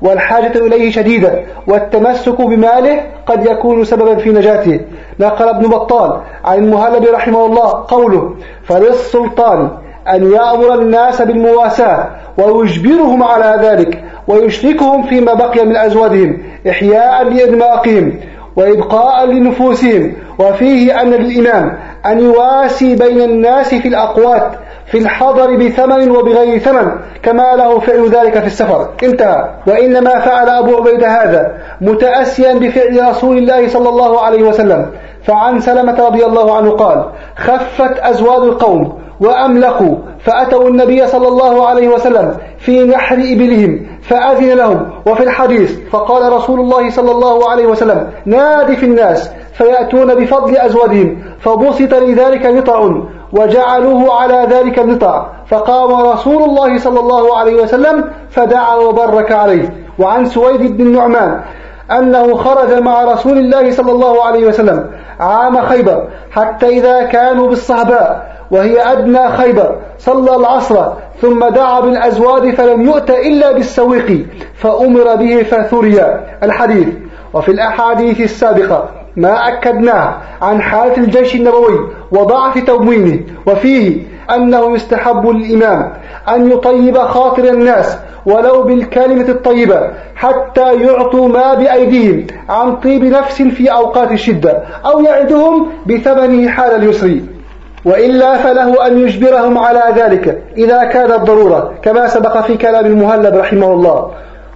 والحاجة إليه شديدة، والتمسك بماله قد يكون سببا في نجاته. نقل ابن بطال عن المهلب رحمه الله قوله: فللسلطان أن يأمر الناس بالمواساة ويجبرهم على ذلك ويشركهم فيما بقي من أزواجهم إحياء لإدماقهم وإبقاء لنفوسهم. وفيه أن للإمام أن يواسي بين الناس في الأقوات في الحضر بثمن وبغير ثمن، كما له فعل ذلك في السفر. انتهى. وإنما فعل أبو عبيدة هذا متأسيا بفعل رسول الله صلى الله عليه وسلم. فعن سلمة رضي الله عنه قال: خفت أزواج القوم وأملقوا فأتوا النبي صلى الله عليه وسلم في نحر إبلهم فأذن لهم. وفي الحديث: فقال رسول الله صلى الله عليه وسلم: نادي في الناس فيأتون بفضل أزواجهم، فبسط لذلك نطع وجعلوه على ذلك النطع، فقام رسول الله صلى الله عليه وسلم فدعا وبرك عليه. وعن سويد بن النعمان أنه خرج مع رسول الله صلى الله عليه وسلم عام خيبر حتى إذا كانوا بالصهباء وهي أدنى خيبر صلى العصر ثم دعا بالأزواج فلم يؤت إلا بالسويق فأمر به فثريا. الحديث. وفي الأحاديث السابقة ما أكدناه عن حالة الجيش النبوي وضعف تموينه، وفيه أنه يستحب للإمام أن يطيب خاطر الناس ولو بالكلمة الطيبة حتى يعطوا ما بأيديهم عن طيب نفس في أوقات الشدة، أو يعدهم بثمنه حال اليسر، وإلا فله أن يجبرهم على ذلك إذا كانت ضرورة، كما سبق في كلام المهلب رحمه الله.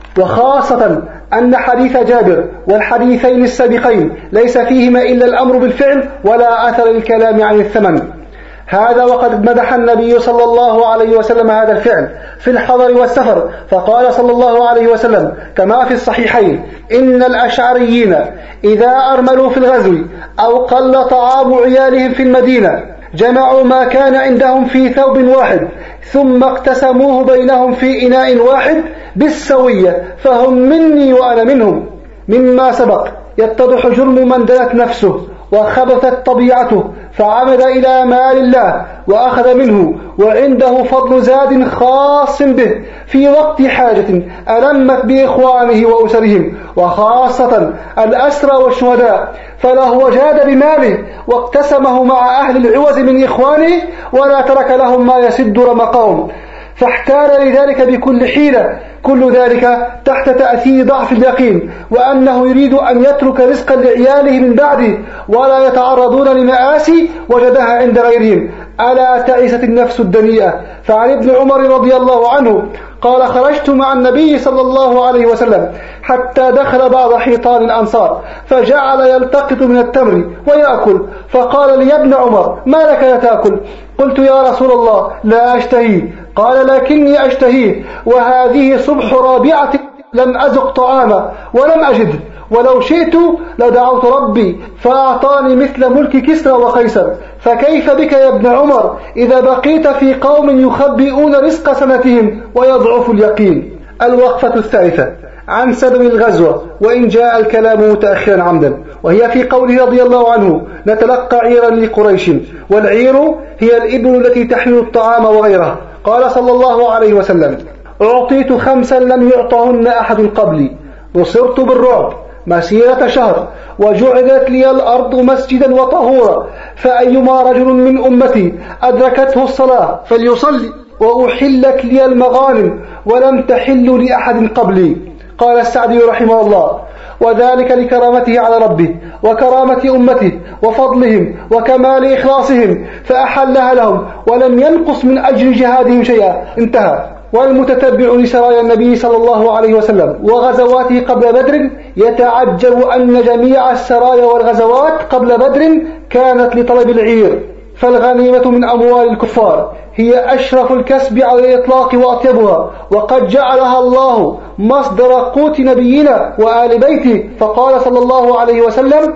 وخاصة أن حديث جابر والحديثين السابقين ليس فيهما إلا الأمر بالفعل ولا أثر الكلام عن الثمن. هذا وقد مدح النبي صلى الله عليه وسلم هذا الفعل في الحضر والسفر، فقال صلى الله عليه وسلم كما في الصحيحين: إن الأشعريين إذا أرملوا في الغزو أو قل طعام عيالهم في المدينة جمعوا ما كان عندهم في ثوب واحد ثم اقتسموه بينهم في إناء واحد بالسوية، فهم مني وأنا منهم. مما سبق يتضح جرم من دنت نفسه وخبثت طبيعته فعمد إلى مال الله وأخذ منه وعنده فضل زاد خاص به في وقت حاجة ألمت بإخوانه وأسرهم، وخاصة الأسرى والشهداء، فله جاد بماله واقتسمه مع أهل العوز من إخوانه ولا ترك لهم ما يسد رمقهم، فاحتال لذلك بكل حيلة، كل ذلك تحت تأثير ضعف اليقين وأنه يريد أن يترك رزقا لعياله من بعده ولا يتعرضون لمآسي وجدها عند غيرهم. ألا تعست النفس الدنيئة. فعن ابن عمر رضي الله عنه قال: خرجت مع النبي صلى الله عليه وسلم حتى دخل بعض حيطان الأنصار فجعل يلتقط من التمر ويأكل، فقال لي: يا ابن عمر ما لك لا تأكل؟ قلت: يا رسول الله لا أشتهي. قال: لكني أشتهيه، وهذه صبح رابعة لم أذق طعاما ولم أجد، ولو شئت لدعوت ربي فأعطاني مثل ملك كسرى وقيصر، فكيف بك يا ابن عمر إذا بقيت في قوم يخبئون رزق سنتهم ويضعف اليقين. الوقفة الثالثة عن سبب الغزوة، وإن جاء الكلام متأخرا عمدا، وهي في قوله رضي الله عنه: نتلقى عيرا لقريش، والعير هي الإبل التي تحمل الطعام وغيره. قال صلى الله عليه وسلم: أعطيت خمسا لم يعطهن أحد قبلي، نصرت بالرعب مسيرة شهر، وجعلت لي الأرض مسجدا وطهورا، فأيما رجل من أمتي أدركته الصلاة فليصلي، وأحلت لي المغانم ولم تحل لأحد قبلي. قال السعدي رحمه الله: وذلك لكرامته على ربه وكرامة أمته وفضلهم وكمال إخلاصهم، فأحلها لهم ولم ينقص من أجر جهادهم شيئا. انتهى. والمتتبع لسرايا النبي صلى الله عليه وسلم وغزواته قبل بدر يتعجب أن جميع السرايا والغزوات قبل بدر كانت لطلب العير، فالغنيمة من أموال الكفار هي أشرف الكسب على الإطلاق وأطيبها، وقد جعلها الله مصدر قوت نبينا وآل بيته، فقال صلى الله عليه وسلم: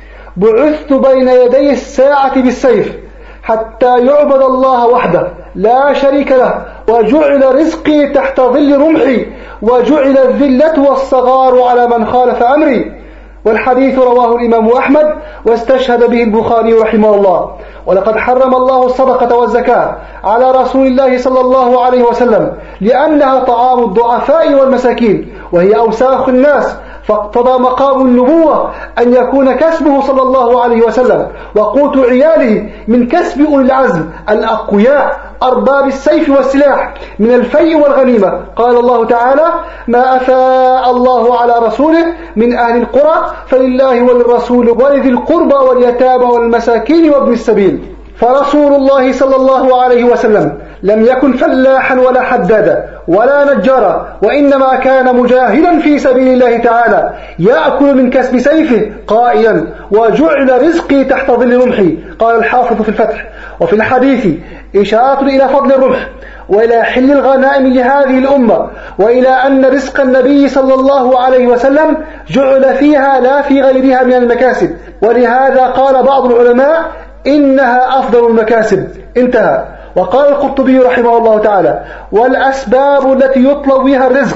بعثت بين يدي الساعة بالسيف حتى يعبد الله وحده لا شريك له، وجعل رزقي تحت ظل رمحي، وجعل الذلة والصغار على من خالف أمري. والحديث رواه الإمام أحمد واستشهد به البخاري رحمه الله. ولقد حرم الله الصدقة والزكاة على رسول الله صلى الله عليه وسلم لأنها طعام الضعفاء والمساكين، وهي أوساخ الناس، فاقتضى مقام النبوة أن يكون كسبه صلى الله عليه وسلم وقوت عياله من كسب أولي العزم الأقوياء أرباب السيف والسلاح من الفيء والغنيمة. قال الله تعالى: ما أفاء الله على رسوله من أهل القرى فلله وللرسول ولذي القربى واليتامى والمساكين وابن السبيل. فرسول الله صلى الله عليه وسلم لم يكن فلاحا ولا حدادا ولا نجارا، وإنما كان مجاهدا في سبيل الله تعالى يأكل من كسب سيفه قائلا: وجعل رزقي تحت ظل رمحي. قال الحافظ في الفتح. وفي الحديث إشارة إلى فضل الرمح وإلى حل الغنائم لهذه الأمة، وإلى أن رزق النبي صلى الله عليه وسلم جعل فيها لا في غيرها من المكاسب، ولهذا قال بعض العلماء: إنها أفضل المكاسب. انتهى. وقال القرطبي رحمه الله تعالى: والأسباب التي يطلب بها الرزق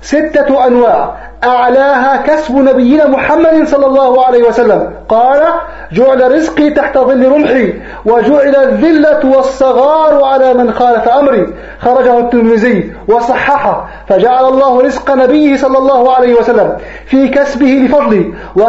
ستة أنواع، أعلاها كسب نبينا محمد صلى الله عليه وسلم. قال: جعل رزقي تحت ظل رمحي، وجعل الذلة والصغار على من خالف أمري. خرجه الترمذي وصححه. فجعل الله رزق نبيه صلى الله عليه وسلم في كسبه لفضله،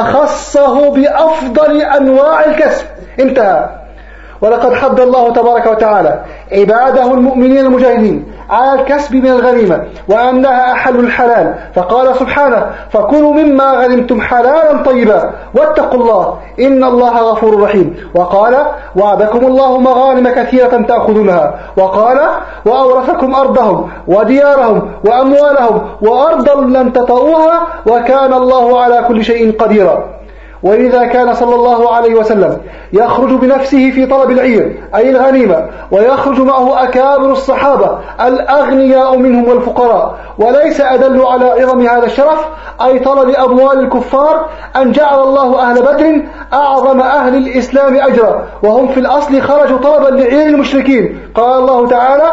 وخصه بأفضل أنواع الكسب. انتهى. ولقد حض الله تبارك وتعالى عباده المؤمنين المجاهدين على الكسب من الغنيمة، وأنها أحل الحلال، فقال سبحانه: فكلوا مما غنمتم حلالا طيبا واتقوا الله إن الله غفور رحيم. وقال: وعدكم الله مغانم كثيرة تأخذونها. وقال: وأورثكم أرضهم وديارهم وأموالهم وأرضا لم تطئوها وكان الله على كل شيء قديرا. ولذا كان صلى الله عليه وسلم يخرج بنفسه في طلب العير أي الغنيمة، ويخرج معه أكابر الصحابة الأغنياء منهم والفقراء. وليس أدل على عظم هذا الشرف أي طلب أموال الكفار أن جعل الله أهل بدر أعظم أهل الإسلام أجرا، وهم في الأصل خرجوا طلبا لعير المشركين. قال الله تعالى: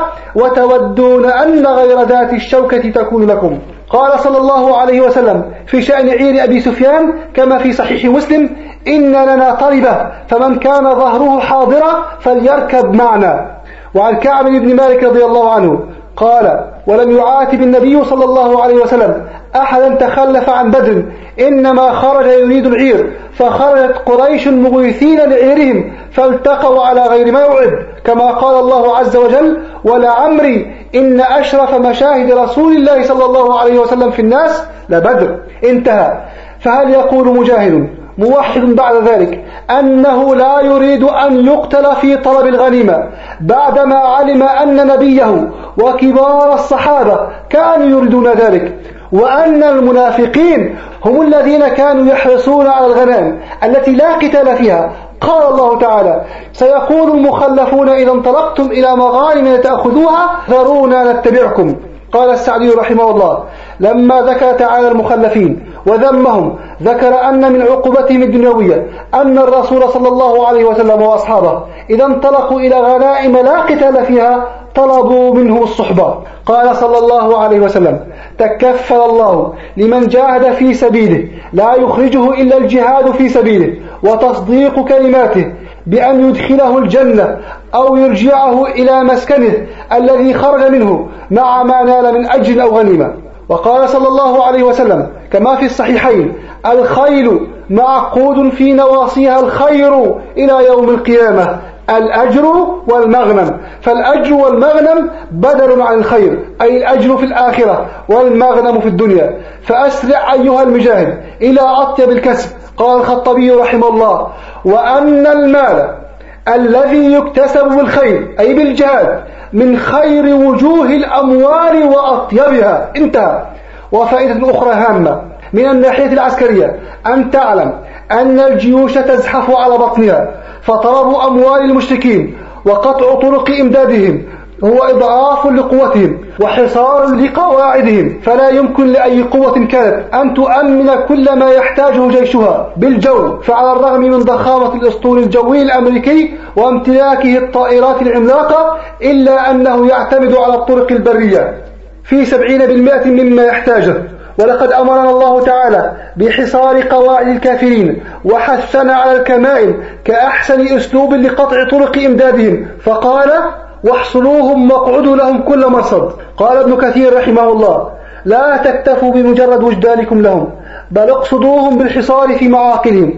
وتودون أن غير ذات الشوكة تكون لكم. قال صلى الله عليه وسلم في شأن عير أبي سفيان كما في صحيح مسلم: إن لنا طلبة فمن كان ظهره حاضرا فليركب معنا. وعن كعب بن مالك رضي الله عنه قال: ولم يعاتب النبي صلى الله عليه وسلم أحدا تخلف عن بدر، إنما خرج يريد العير، فخرجت قريش مغيثين لعيرهم فالتقوا على غير ما يوعد، كما قال الله عز وجل: ولعمري إن أشرف مشاهد رسول الله صلى الله عليه وسلم في الناس لبدر. انتهى. فهل يقول مجاهد موحد بعد ذلك أنه لا يريد أن يقتل في طلب الغنيمة بعدما علم أن نبيه وكبار الصحابة كانوا يريدون ذلك، وأن المنافقين هم الذين كانوا يحرصون على الغنائم التي لا قتال فيها؟ قال الله تعالى: سيقول المخلفون إذا انطلقتم إلى مغانم تأخذوها ذرونا نتبعكم. قال السعدي رحمه الله: لما ذكر تعالى المخلفين وذمهم ذكر أن من عقوبتهم الدنيوية أن الرسول صلى الله عليه وسلم وأصحابه إذا انطلقوا إلى غنائم لا قتال فيها طلبوا منه الصحبة. قال صلى الله عليه وسلم: تكفل الله لمن جاهد في سبيله لا يخرجه إلا الجهاد في سبيله وتصديق كلماته بأن يدخله الجنة أو يرجعه إلى مسكنه الذي خرج منه مع ما نال من أجر أو غنيمة. وقال صلى الله عليه وسلم كما في الصحيحين: الخيل معقود في نواصيها الخير إلى يوم القيامة، الأجر والمغنم. فالأجر والمغنم بدل عن الخير، أي الأجر في الآخرة والمغنم في الدنيا. فأسرع أيها المجاهد إلى أطيب الكسب. قال الخطبي رحمه الله: وأن المال الذي يكتسب بالخير أي بالجهاد من خير وجوه الأموال وأطيبها. انتهى. وفائدة أخرى هامة من الناحية العسكرية أن تعلم أن الجيوش تزحف على بطنها، فطلب أموال المشركين وقطع طرق إمدادهم هو إضعاف لقوتهم وحصار لقواعدهم، فلا يمكن لأي قوة كانت أن تؤمن كل ما يحتاجه جيشها بالجو. فعلى الرغم من ضخامة الأسطول الجوي الأمريكي وامتلاكه الطائرات العملاقة إلا أنه يعتمد على الطرق البرية في سبعين بالمئة مما يحتاجه. ولقد أمرنا الله تعالى بحصار قواعد الكافرين وحثنا على الكمائن كأحسن أسلوب لقطع طرق إمدادهم، فقال: واحصروهم واقعدوا لهم كل مرصد. قال ابن كثير رحمه الله: لا تكتفوا بمجرد وجدانكم لهم، بل اقصدوهم بالحصار في معاقلهم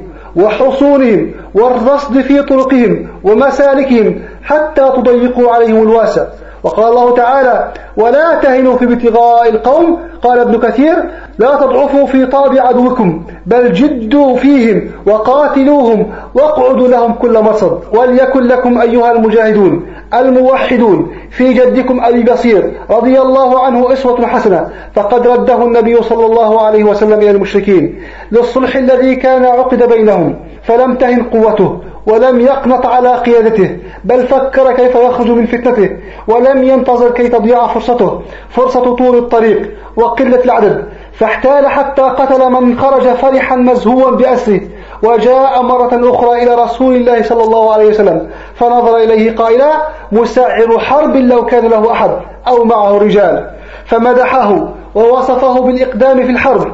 وحصونهم والرصد في طرقهم ومسالكهم حتى تضيقوا عليهم الواسع. وقال الله تعالى: ولا تهنوا في ابتغاء القوم. قال ابن كثير: لا تضعفوا في طاب عدوكم، بل جدوا فيهم وقاتلوهم واقعدوا لهم كل مرصد. وليكن لكم أيها المجاهدون الموحدون في جدكم أبي بصير رضي الله عنه أسوة حسنة، فقد رده النبي صلى الله عليه وسلم إلى المشركين للصلح الذي كان عقد بينهم، فلم تهن قوته ولم يقنط على قيادته، بل فكر كيف يخرج من فتنته، ولم ينتظر كي تضيع فرصته فرصة طول الطريق وقلة العدد، فاحتال حتى قتل من خرج فرحا مزهوا بأسره، وجاء مرة أخرى إلى رسول الله صلى الله عليه وسلم فنظر إليه قائلا: مسعر حرب لو كان له أحد أو معه رجال، فمدحه ووصفه بالإقدام في الحرب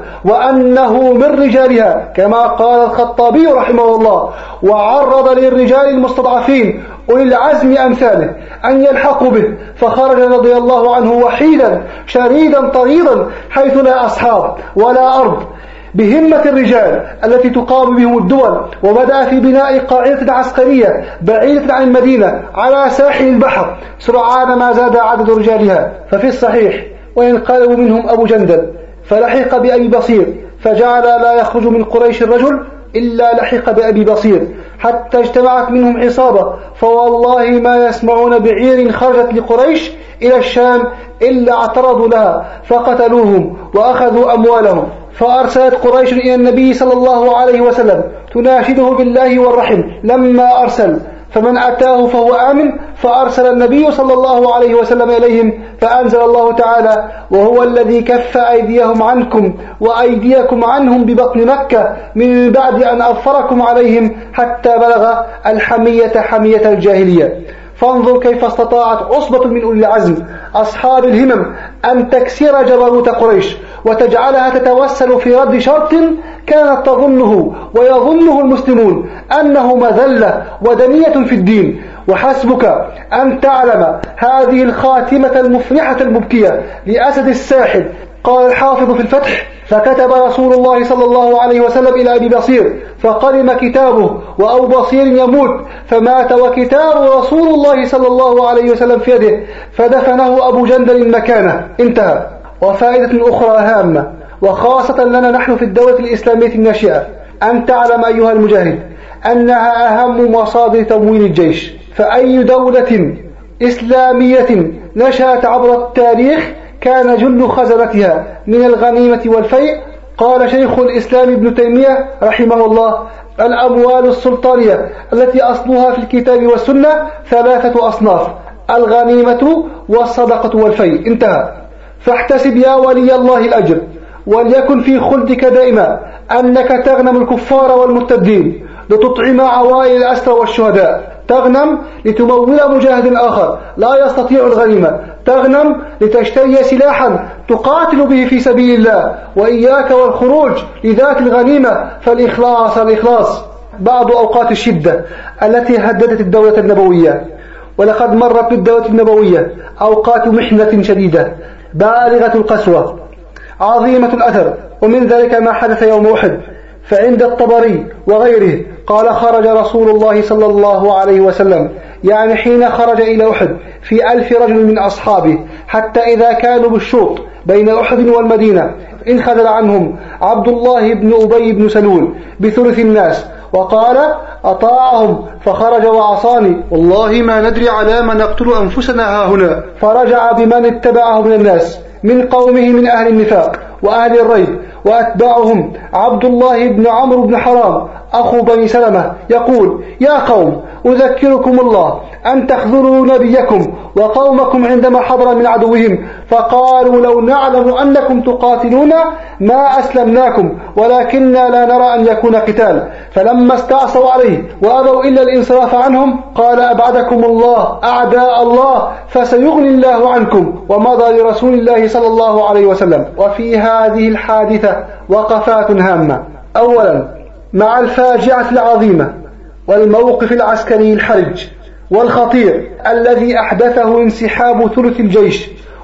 وأنه من رجالها كما قال الخطابي رحمه الله، وعرض للرجال المستضعفين أولي العزم أمثاله أن يلحقوا به، فخرج رضي الله عنه وحيدا شريدا طريدا حيث لا أصحاب ولا أرض، بهمة الرجال التي تقام بهم الدول، وبدأ في بناء قاعدة عسكرية بعيدة عن المدينة على ساحل البحر سرعان ما زاد عدد رجالها. ففي الصحيح: وينقلب منهم أبو جندل فلحق بأبي بصير، فجعل لا يخرج من قريش الرجل إلا لحق بأبي بصير، حتى اجتمعت منهم عصابة، فوالله ما يسمعون بعير خرجت لقريش إلى الشام إلا اعترضوا لها فقتلوهم وأخذوا أموالهم. فأرسلت قريش إلى النبي صلى الله عليه وسلم تناشده بالله والرحم لما أرسل، فمن أتاه فهو آمن، فأرسل النبي صلى الله عليه وسلم إليهم، فأنزل الله تعالى: وهو الذي كف أيديهم عنكم وأيديكم عنهم ببطن مكة من بعد أن أظفركم عليهم حتى بلغ الحمية حمية الجاهلية. فانظر كيف استطاعت عصبة من أولي العزم أصحاب الهمم أن تكسر جبروت قريش وتجعلها تتوسل في رد شرط كانت تظنه ويظنه المسلمون أنه مذلة ودنية في الدين. وحسبك أن تعلم هذه الخاتمة المفرحة المبكية لأسد الساحل. قال الحافظ في الفتح: فكتب رسول الله صلى الله عليه وسلم إلى أبي بصير فقدم كتابه وأبو بصير يموت، فمات وكتاب رسول الله صلى الله عليه وسلم في يده، فدفنه أبو جندل مكانه. انتهى. وفائدة أخرى هامة وخاصة لنا نحن في الدولة الإسلامية الناشئة، أن تعلم أيها المجاهد أنها أهم مصادر تمويل الجيش، فأي دولة إسلامية نشأت عبر التاريخ كان جل خزنتها من الغنيمة والفيء. قال شيخ الإسلام ابن تيمية رحمه الله: الأموال السلطانية التي أصلها في الكتاب والسنة ثلاثة أصناف: الغنيمة والصدقة والفيء. انتهى. فاحتسب يا ولي الله الأجر، وليكن في خلدك دائما أنك تغنم الكفار والمرتدين لتطعم عوائل الأسرى والشهداء، تغنم لتمول مجاهد آخر لا يستطيع الغنيمة، تغنم لتشتري سلاحا تقاتل به في سبيل الله، وإياك والخروج لذات الغنيمة، فالإخلاص الإخلاص. بعض أوقات الشدة التي هددت الدولة النبوية، ولقد مرت بالدولة النبوية أوقات محنة شديدة بالغة القسوة عظيمة الأثر، ومن ذلك ما حدث يوم أحد. فعند الطبري وغيره قال: خرج رسول الله صلى الله عليه وسلم، يعني حين خرج إلى أحد، في ألف رجل من أصحابه، حتى إذا كانوا بالشوط بين أحد والمدينة انخذل عنهم عبد الله بن أبي بن سلول بثلث الناس، وقال: أطاعهم فخرج وعصاني، والله ما ندري على ما نقتل أنفسنا ها هنا. فرجع بمن اتبعه من الناس من قومه من أهل النفاق وأهل الريب وأتباعهم عبد الله بن عمرو بن حرام أخو بني سلمة، يقول: يا قوم أذكركم الله أن تخذلوا نبيكم وقومكم عندما حضر من عدوهم، فقالوا: لو نعلم أنكم تقاتلون ما أسلمناكم، ولكننا لا نرى أن يكون قتال. فلما استعصوا عليه وأبوا إلا الانصراف عنهم قال: أبعدكم الله أعداء الله فسيغني الله عنكم، ومضى لرسول الله صلى الله عليه وسلم. وفي هذه الحادثة وقفات هامة. أولا، مع الفاجعة العظيمة والموقف العسكري الحرج والخطير الذي أحدثه انسحاب ثلث الجيش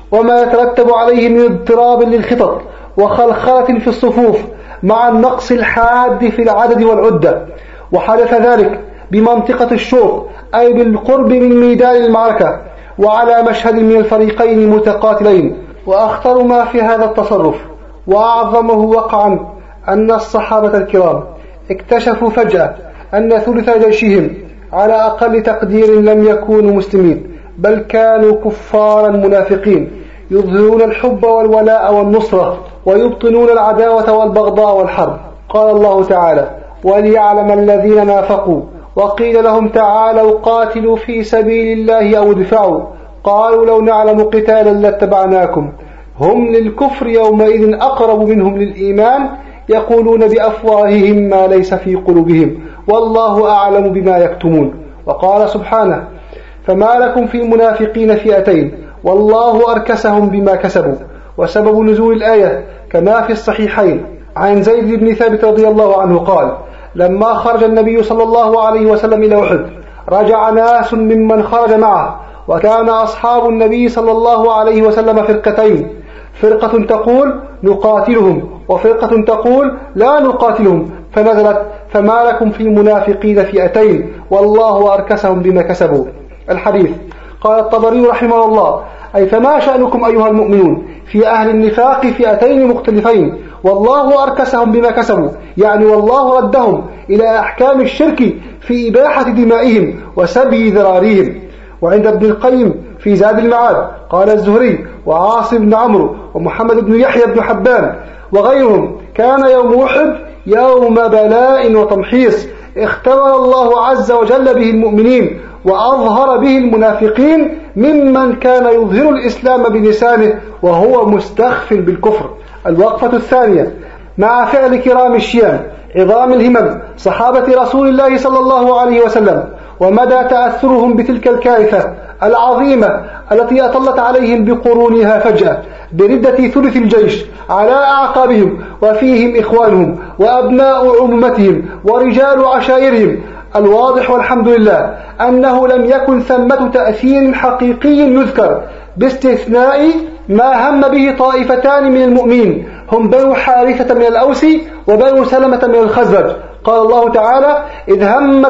وما يترتب عليه من اضطراب للخطط وخلخلة في الصفوف مع النقص الحاد في العدد والعدة. وحدث ذلك بمنطقة الشوط أي بالقرب من ميدان المعركة وعلى مشهد من الفريقين متقاتلين. وأخطر ما في هذا التصرف وأعظمه وقعا أن الصحابة الكرام اكتشفوا فجأة أن ثلث جيشهم على أقل تقدير لم يكونوا مسلمين بل كانوا كفارا منافقين يظهرون الحب والولاء والنصرة ويبطنون العداوة والبغضاء والحرب. قال الله تعالى: وليعلم الذين نافقوا وقيل لهم تعالوا قاتلوا في سبيل الله أو ادفعوا قالوا لو نعلم قتالا لاتبعناكم هم للكفر يومئذ أقرب منهم للإيمان يقولون بأفواههم ما ليس في قلوبهم والله أعلم بما يكتمون. وقال سبحانه: فما لكم في المنافقين فئتين والله أركسهم بما كسبوا. وسبب نزول الآية كما في الصحيحين عن زيد بن ثابت رضي الله عنه قال: لما خرج النبي صلى الله عليه وسلم إلى أحد رجع ناس ممن خرج معه، وكان أصحاب النبي صلى الله عليه وسلم فرقتين، فرقة تقول نقاتلهم وفرقة تقول لا نقاتلهم، فنزلت: فما لكم في المنافقين فئتين والله أركسهم بما كسبوا. الحديث. قال الطبري رحمه الله: أي فما شأنكم أيها المؤمنون في أهل النفاق فئتين مختلفين والله أركسهم بما كسبوا، يعني والله ردهم إلى أحكام الشرك في إباحة دمائهم وسبي ذراريهم. وعند ابن القيم في زاد المعاد قال الزهري وعاصم بن عمرو ومحمد بن يحيى بن حبان وغيرهم: كان يوم أحد يوم بلاء وتمحيص اختبر الله عز وجل به المؤمنين وأظهر به المنافقين ممن كان يظهر الإسلام بلسانه وهو مستخف بالكفر. الوقفة الثانية مع فعل كرام الشيام عظام الهمم صحابة رسول الله صلى الله عليه وسلم ومدى تأثرهم بتلك الكارثة العظيمة التي أطلت عليهم بقرونها فجأة بردة ثلث الجيش على أعقابهم وفيهم إخوانهم وأبناء عمومتهم ورجال عشائرهم. الواضح والحمد لله أنه لم يكن ثمة تأثير حقيقي يذكر باستثناء ما هم به طائفتان من المؤمنين هم بنو حارثة من الأوس وبنو سلمة من الخزرج. قال الله تعالى: إذ همت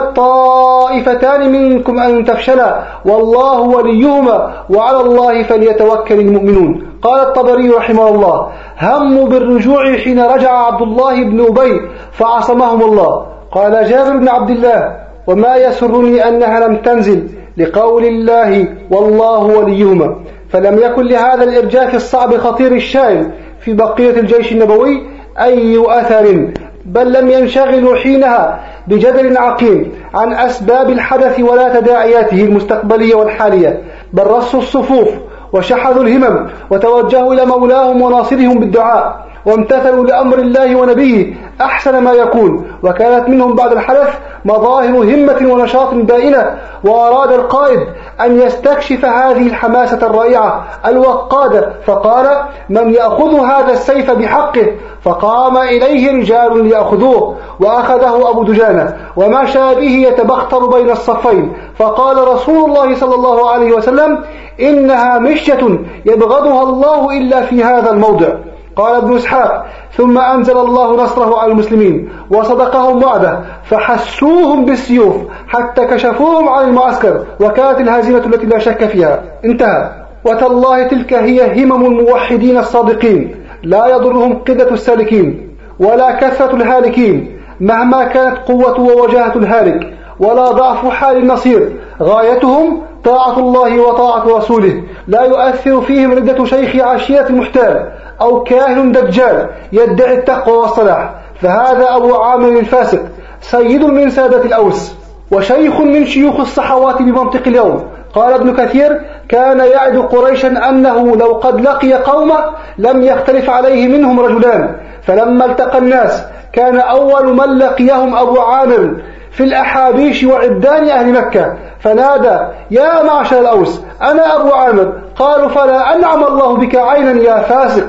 طائفتان منكم أن تفشلا والله وليهما وعلى الله فليتوكل المؤمنون. قال الطبري رحمه الله: هموا بالرجوع حين رجع عبد الله بن أبي فعصمهم الله. قال جابر بن عبد الله: وما يسرني أنها لم تنزل لقول الله والله وليهما، فلم يكن لهذا الإرجاف الصعب خطير الشائن في بقية الجيش النبوي أي أثر، بل لم ينشغلوا حينها بجدل عقيم عن أسباب الحدث ولا تداعياته المستقبلية والحالية، بل رصوا الصفوف وشحذوا الهمم وتوجهوا إلى مولاهم وناصرهم بالدعاء وامتثلوا لأمر الله ونبيه أحسن ما يكون. وكانت منهم بعد الحدث مظاهر همة ونشاط بائنة، وأراد القائد أن يستكشف هذه الحماسة الرائعة الوقادة فقال: من يأخذ هذا السيف بحقه؟ فقام إليه رجال ليأخذوه، وأخذه أبو دجانة ومشى به يتبختر بين الصفين، فقال رسول الله صلى الله عليه وسلم: إنها مشية يبغضها الله إلا في هذا الموضع. قال ابن إسحاق: ثم أنزل الله نصره على المسلمين وصدقهم وعده فحسوهم بالسيوف حتى كشفوهم عن المعسكر، وكانت الهزيمة التي لا شك فيها. انتهى. وتالله تلك هي همم الموحدين الصادقين، لا يضرهم قدة السالكين ولا كثرة الهالكين مهما كانت قوة ووجاهة الهالك ولا ضعف حال النصير، غايتهم طاعة الله وطاعة رسوله، لا يؤثر فيهم ردة شيخ عشيرة محتال أو كاهن دجال يدعي التقوى والصلاح، فهذا أبو عامر الفاسق سيد من سادة الأوس وشيخ من شيوخ الصحوات بمنطق اليوم. قال ابن كثير: كان يعد قريشا أنه لو قد لقي قومه لم يختلف عليه منهم رجلان، فلما التقى الناس كان أول من لقيهم أبو عامر في الأحابيش وعدان أهل مكة، فنادى: يا معشر الأوس أنا أبو عامر. قالوا: فلا أنعم الله بك عينا يا فاسق.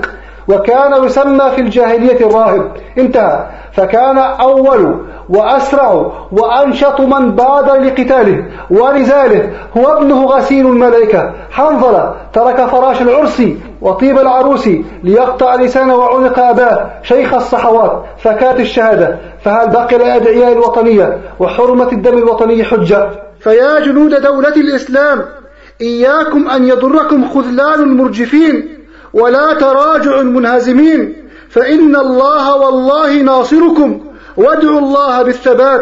وكان يسمى في الجاهلية الراهب. انتهى. فكان أول وأسرع وأنشط من بادر لقتاله ونزاله هو ابنه غسيل الملائكة حنظلة، ترك فراش العرس وطيب العروس ليقطع لسان وعنق أباه شيخ الصحوات فكانت الشهادة. فهل بقي لأدعياء الوطنية وحرمة الدم الوطني حجة؟ فيا جنود دولة الإسلام، إياكم أن يضركم خذلان المرجفين ولا تراجع المنهزمين، فإن الله والله ناصركم، وادعوا الله بالثبات.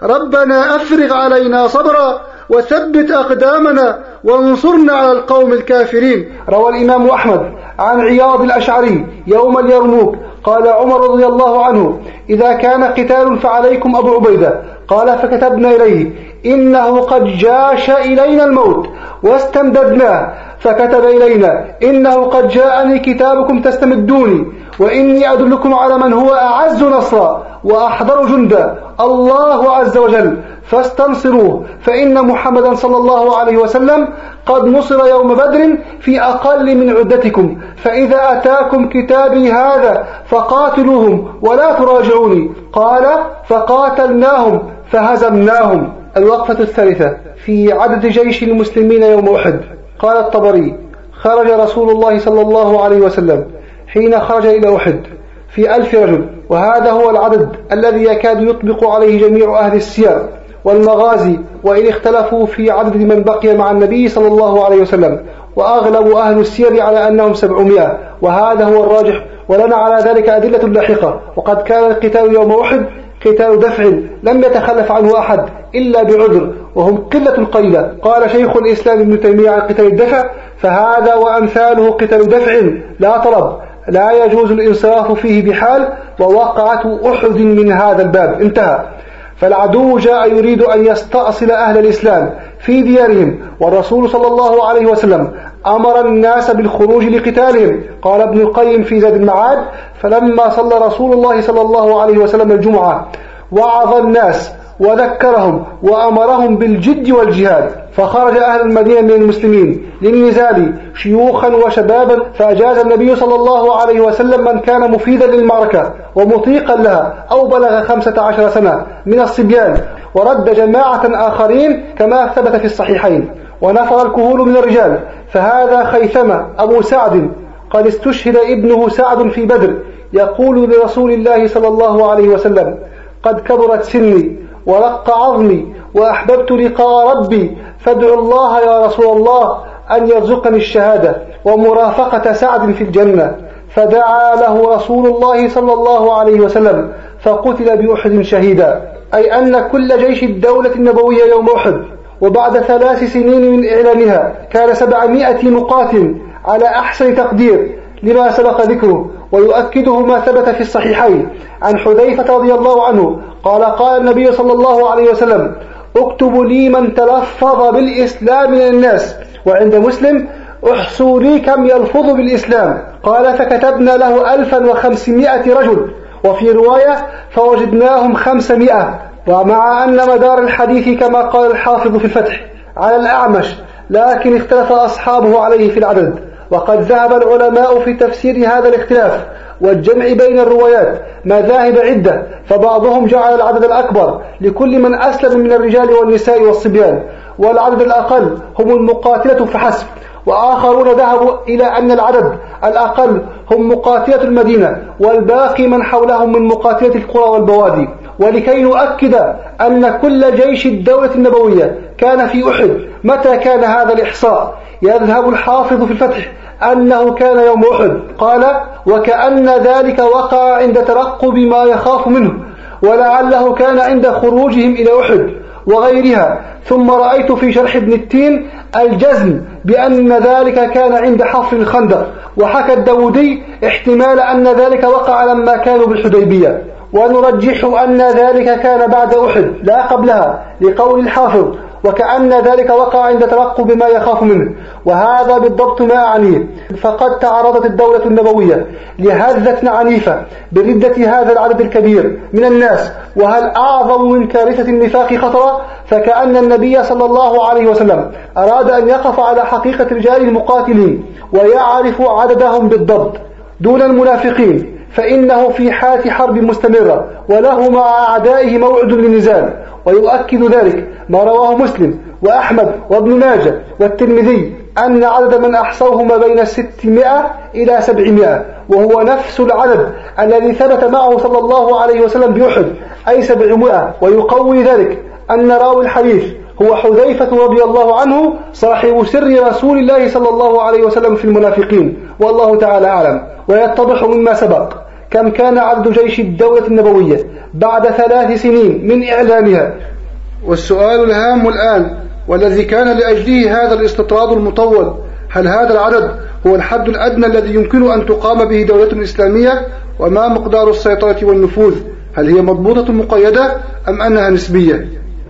ربنا أفرغ علينا صبرا وثبت أقدامنا وانصرنا على القوم الكافرين. روى الإمام أحمد عن عياض الأشعري يوم اليرموك قال عمر رضي الله عنه: إذا كان قتال فعليكم أبو عبيدة. قال فكتبنا إليه: إنه قد جاش إلينا الموت واستمددناه. فكتب إلينا: إنه قد جاءني كتابكم تستمدوني، وإني أدلكم على من هو أعز نصرا وأحضر جندا، الله عز وجل، فاستنصروه، فإن محمدا صلى الله عليه وسلم قد نصر يوم بدر في أقل من عدتكم، فإذا أتاكم كتابي هذا فقاتلوهم ولا تراجعوني. قال: فقاتلناهم فهزمناهم. الوقفة الثالثة في عدد جيش المسلمين يوم أحد. قال الطبري: خرج رسول الله صلى الله عليه وسلم حين خرج إلى أحد في ألف رجل، وهذا هو العدد الذي يكاد يطبق عليه جميع أهل السير والمغازي، وإن اختلفوا في عدد من بقي مع النبي صلى الله عليه وسلم، وأغلب أهل السير على أنهم سبعمائة، وهذا هو الراجح، ولنا على ذلك أدلة لاحقة. وقد كان القتال يوم أحد قتال دفع لم يتخلف عنه أحد إلا بعذر، وهم قلة قليلة. قال شيخ الإسلام ابن تيمية عن قتال الدفع: فهذا وأمثاله قتال دفع لا طلب، لا يجوز الانصراف فيه بحال، ووقعة أحد من هذا الباب. انتهى. فالعدو جاء يريد أن يستأصل أهل الإسلام في ديارهم، والرسول صلى الله عليه وسلم أمر الناس بالخروج لقتالهم. قال ابن القيم في زاد المعاد: فلما صلى رسول الله صلى الله عليه وسلم الجمعة وعظ الناس وذكرهم وأمرهم بالجد والجهاد، فخرج أهل المدينة من المسلمين للنزال شيوخا وشبابا، فأجاز النبي صلى الله عليه وسلم من كان مفيدا للمعركة ومطيقا لها أو بلغ خمسة عشر سنة من الصبيان، ورد جماعة آخرين كما ثبت في الصحيحين، ونفر الكهول من الرجال. فهذا خيثمة أبو سعد قد استشهد ابنه سعد في بدر، يقول لرسول الله صلى الله عليه وسلم: قد كبرت سني ورق عظمي وأحببت لقاء ربي، فادعوا الله يا رسول الله أن يرزقني الشهادة ومرافقة سعد في الجنة. فدعا له رسول الله صلى الله عليه وسلم فقتل بأحد شهيدا. أي أن كل جيش الدولة النبوية يوم أحد وبعد ثلاث سنين من إعلانها كان سبعمائة مقاتل على أحسن تقدير لما سبق ذكره، ويؤكده ما ثبت في الصحيحين عن حذيفة رضي الله عنه قال: قال النبي صلى الله عليه وسلم: اكتبوا لي من تلفظ بالإسلام من الناس. وعند مسلم: احصوا لي كم يلفظ بالإسلام. قال: فكتبنا له ألفا وخمسمائة رجل، وفي رواية: فوجدناهم خمسمائة. ومع أن مدار الحديث كما قال الحافظ في الفتح على الأعمش، لكن اختلف أصحابه عليه في العدد، وقد ذهب العلماء في تفسير هذا الاختلاف والجمع بين الروايات مذاهب عدة، فبعضهم جعل العدد الأكبر لكل من أسلم من الرجال والنساء والصبيان، والعدد الأقل هم المقاتلة فحسب، وآخرون ذهبوا إلى أن العدد الأقل هم مقاتلة المدينة، والباقي من حولهم من مقاتلة القرى والبوادي. ولكي نؤكد أن كل جيش الدولة النبوية كان في أحد، متى كان هذا الإحصاء؟ يذهب الحافظ في الفتح أنه كان يوم أحد. قال: وكأن ذلك وقع عند ترقب ما يخاف منه، ولعله كان عند خروجهم إلى أحد وغيرها. ثم رأيت في شرح ابن التين الجزم بأن ذلك كان عند حفر الخندق، وحكى الداودي احتمال أن ذلك وقع لما كانوا بالحديبية، ونرجح أن ذلك كان بعد أحد لا قبلها، لقول الحافظ: وكأن ذلك وقع عند ترقب ما يخاف منه. وهذا بالضبط ما أعنيه، فقد تعرضت الدولة النبوية لهزة عنيفة بردة هذا العدد الكبير من الناس، وهل أعظم من كارثة النفاق خطرا؟ فكأن النبي صلى الله عليه وسلم أراد أن يقف على حقيقة رجال المقاتلين ويعرف عددهم بالضبط، دون المنافقين، فإنه في حالة حرب مستمرة وله مع أعدائه موعد للنزال. ويؤكد ذلك ما رواه مسلم وأحمد وابن ماجه والترمذي أن عدد من أحصوه ما بين ستمائة إلى سبعمائة، وهو نفس العدد الذي ثبت معه صلى الله عليه وسلم بأحد، أي سبعمائة. ويقوي ذلك أن راوي الحديث هو حذيفة رضي الله عنه صاحب سر رسول الله صلى الله عليه وسلم في المنافقين، والله تعالى أعلم. ويتضح مما سبق كم كان عدد جيش الدولة النبوية بعد ثلاث سنين من إعلانها. والسؤال الهام الآن والذي كان لأجله هذا الاستطراد المطول، هل هذا العدد هو الحد الأدنى الذي يمكن أن تقام به دولة إسلامية؟ وما مقدار السيطرة والنفوذ؟ هل هي مضبوطة مقيدة أم أنها نسبية؟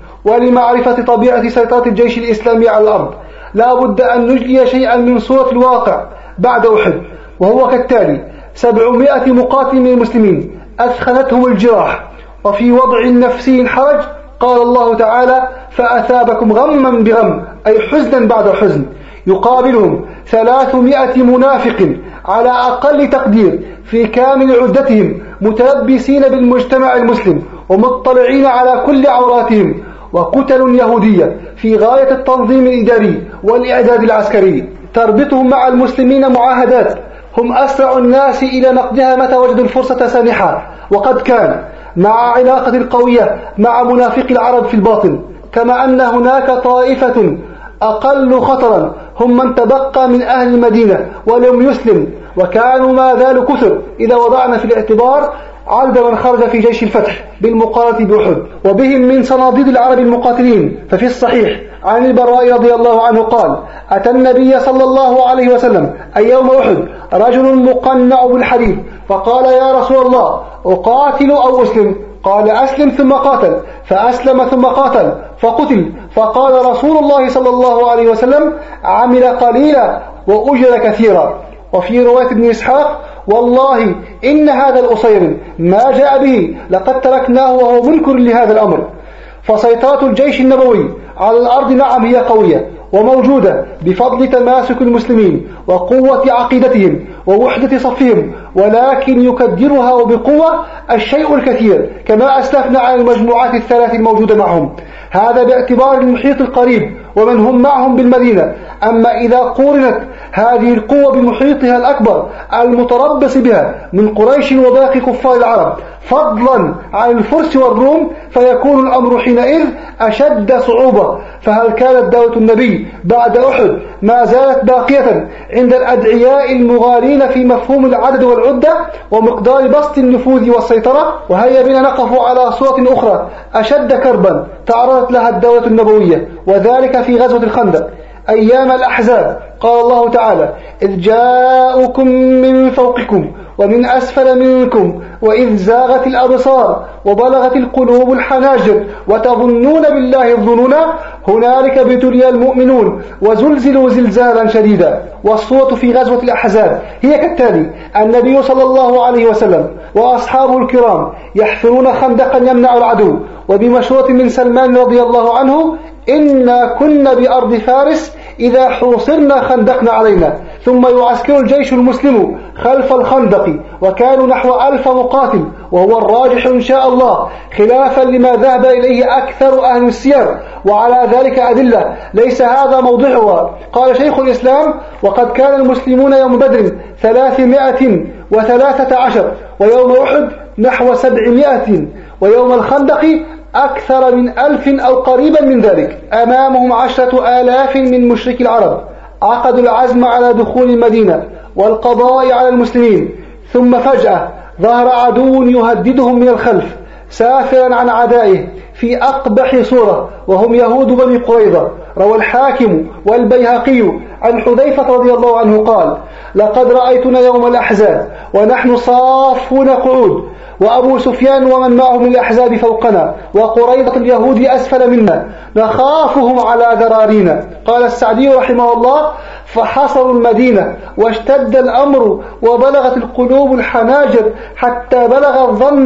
ولمعرفة طبيعة سيطرة الجيش الإسلامي على الأرض لا بد أن نجلي شيئا من صورة الواقع بعد أحد، وهو كالتالي: سبعمائة مقاتل من المسلمين أثخنتهم الجراح وفي وضع نفسي حرج، قال الله تعالى: فأثابكم غما بغم، أي حزنا بعد حزن. يقابلهم ثلاثمائة منافق على أقل تقدير في كامل عدتهم، متلبسين بالمجتمع المسلم ومطلعين على كل عوراتهم، وكتل يهودية في غاية التنظيم الإداري والإعداد العسكري تربطهم مع المسلمين معاهدات هم أسرع الناس إلى نقدها متى وجدوا الفرصة سانحة. وقد كان مع علاقة قوية مع منافق العرب في الباطن، كما أن هناك طائفة أقل خطرا هم من تبقى من أهل المدينة ولم يسلم، وكانوا ما زالوا كثر إذا وضعنا في الاعتبار عدد من خرج في جيش الفتح بالمقارنة بأحد، وبهم من صناديد العرب المقاتلين. ففي الصحيح عن البراء رضي الله عنه قال: أتى النبي صلى الله عليه وسلم أي يوم أحد رجل مقنع بالحديد، فقال: يا رسول الله، أقاتل أو أسلم؟ قال: أسلم ثم قاتل. فأسلم ثم قاتل فقتل. فقال رسول الله صلى الله عليه وسلم: عمل قليلا وأجر كثيرا. وفي رواية ابن إسحاق: والله إن هذا الأصير ما جاء به لقد تركناه وهو منكر لهذا الأمر. فسيطرة الجيش النبوي على الأرض نعم هي قوية وموجودة بفضل تماسك المسلمين وقوة عقيدتهم ووحدة صفهم، ولكن يكدرها وبقوة الشيء الكثير كما أسلفنا عن المجموعات الثلاث الموجودة معهم، هذا باعتبار المحيط القريب ومن هم معهم بالمدينة. أما إذا قورنت هذه القوة بمحيطها الأكبر المتربص بها من قريش وباقي كفار العرب فضلا عن الفرس والروم، فيكون الأمر حينئذ أشد صعوبة. فهل كانت دولة النبي بعد أحد ما زالت باقية عند الأدعياء المغالين في مفهوم العدد والعدة ومقدار بسط النفوذ والسيطرة؟ وهيا بنا نقف على صورة أخرى أشد كربا تعرضت لها الدولة النبوية، وذلك في غزوة الخندق أيام الأحزاب. قال الله تعالى: إذ جاءوكم من فوقكم ومن أسفل منكم وإذ زاغت الأبصار وبلغت القلوب الحناجر وتظنون بالله الظنونا هنالك ابتلي المؤمنون وزلزلوا زلزالا شديدا. والصورة في غزوة الأحزاب هي كالتالي: النبي صلى الله عليه وسلم وأصحابه الكرام يحفرون خندقا يمنع العدو، وبمشورة من سلمان رضي الله عنه: إنا كنا بأرض فارس إذا حوصرنا خندقنا علينا. ثم يعسكر الجيش المسلم خلف الخندق وكانوا نحو ألف مقاتل، وهو الراجح إن شاء الله خلافا لما ذهب إليه أكثر أهل السير، وعلى ذلك أدلة ليس هذا موضعها. قال شيخ الإسلام: وقد كان المسلمون يوم بدر ثلاثمائة وثلاثة عشر، ويوم أحد نحو سبعمائة، ويوم الخندق أكثر من ألف أو قريبا من ذلك. أمامهم عشرة آلاف من مشرك العرب عقدوا العزم على دخول المدينة والقضاء على المسلمين، ثم فجأة ظهر عدو يهددهم من الخلف سافرا عن عدائه في أقبح صورة، وهم يهود بني قريظة. روى الحاكم والبيهقي عن حذيفة رضي الله عنه قال: لقد رأيتنا يوم الأحزاب ونحن صافون قعود، وأبو سفيان ومن معه من الأحزاب فوقنا، وقريظة اليهود أسفل منا، نخافهم على ذرارينا. قال السعدي رحمه الله: فحصروا المدينة واشتد الأمر وبلغت القلوب الحناجر حتى بلغ الظن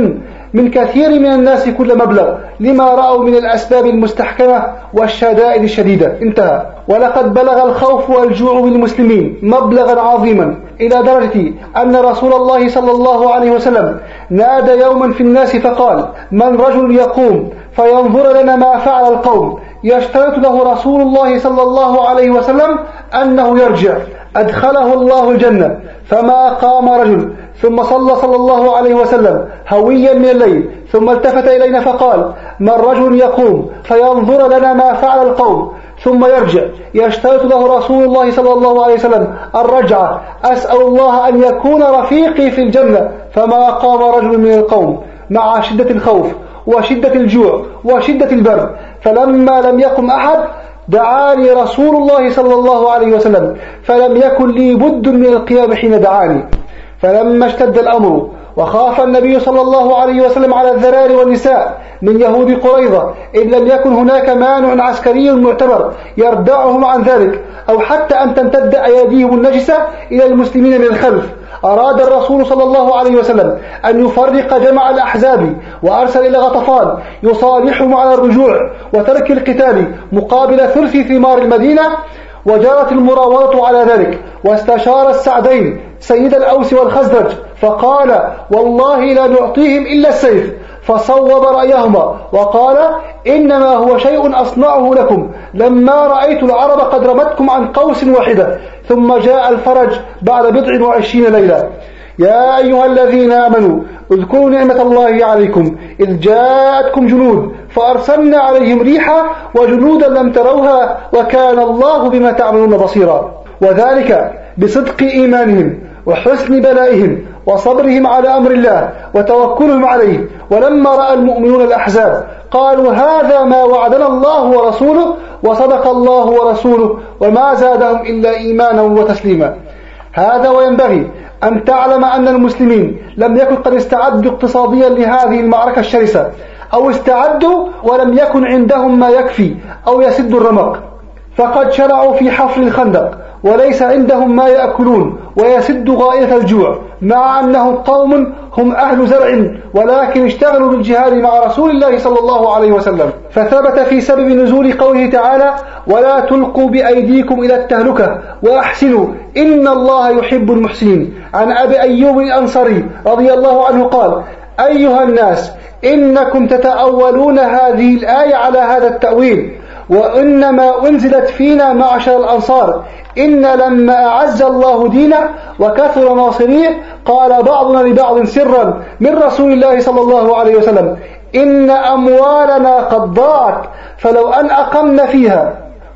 من كثير من الناس كل مبلغ لما رأوا من الأسباب المستحكمة والشدائد الشديدة. انتهى. ولقد بلغ الخوف والجوع بالمسلمين مبلغا عظيما إلى درجة أن رسول الله صلى الله عليه وسلم نادى يوما في الناس فقال: من رجل يقوم فينظر لنا ما فعل القوم يشترط له رسول الله صلى الله عليه وسلم أنه يرجع أدخله الله الجنة. فما قام رجل ثم صلى صلى الله عليه وسلم هويا من الليل ثم التفت إلينا فقال: من رجل يقوم فينظر لنا ما فعل القوم ثم يرجع يشترط له رسول الله صلى الله عليه وسلم الرجعة أسأل الله أن يكون رفيقي في الجنة. فما قام رجل من القوم مع شدة الخوف وشدة الجوع وشدة البرد، فلما لم يقم أحد دعاني رسول الله صلى الله عليه وسلم، فلم يكن لي بد من القيام حين دعاني. فلما اشتد الأمر وخاف النبي صلى الله عليه وسلم على الذرار والنساء من يهود قريظة إن لم يكن هناك مانع عسكري معتبر يردعهم عن ذلك أو حتى أن تمتد أيديهم النجسة إلى المسلمين من الخلف، أراد الرسول صلى الله عليه وسلم أن يفرق جمع الأحزاب وأرسل إلى غطفان يصالحهم على الرجوع وترك القتال مقابل ثلث ثمار المدينة، وجرت المراوضة على ذلك. واستشار السعدين سيد الأوس والخزرج فقال: والله لا نعطيهم إلا السيف، فصوب رأيهما وقال: إنما هو شيء أصنعه لكم لما رأيت العرب قد رمتكم عن قوس واحدة. ثم جاء الفرج بعد بضع وعشرين ليلة. يا أيها الذين آمنوا اذكروا نعمة الله عليكم إذ جاءتكم جنود فأرسلنا عليهم ريحا وجنودا لم تروها وكان الله بما تعملون بصيرا. وذلك بصدق إيمانهم وحسن بلائهم وصبرهم على أمر الله وتوكلهم عليه. ولما رأى المؤمنون الأحزاب قالوا: هذا ما وعدنا الله ورسوله وصدق الله ورسوله وما زادهم إلا إيمانا وتسليما. هذا وينبغي أن تعلم أن المسلمين لم يكن قد استعدوا اقتصاديا لهذه المعركة الشرسة، أو استعدوا ولم يكن عندهم ما يكفي أو يسد الرمق، فقد شرعوا في حفر الخندق وليس عندهم ما يأكلون ويسد غائة الجوع، مع أنهم قوم هم أهل زرع ولكن اشتغلوا بالجهاد مع رسول الله صلى الله عليه وسلم. فثبت في سبب نزول قوله تعالى: ولا تلقوا بأيديكم إلى التهلكة وأحسنوا إن الله يحب المحسنين. عن أبي أيوب الأنصاري رضي الله عنه قال: أيها الناس إنكم تتأولون هذه الآية على هذا التأويل، وإنما أنزلت فينا معشر الأنصار إن لما أعز الله دينه وكثر ناصريه قال بعضنا لبعض سرا من رسول الله صلى الله عليه وسلم: إن أموالنا قد ضاعت، فلو أن أقمنا فيها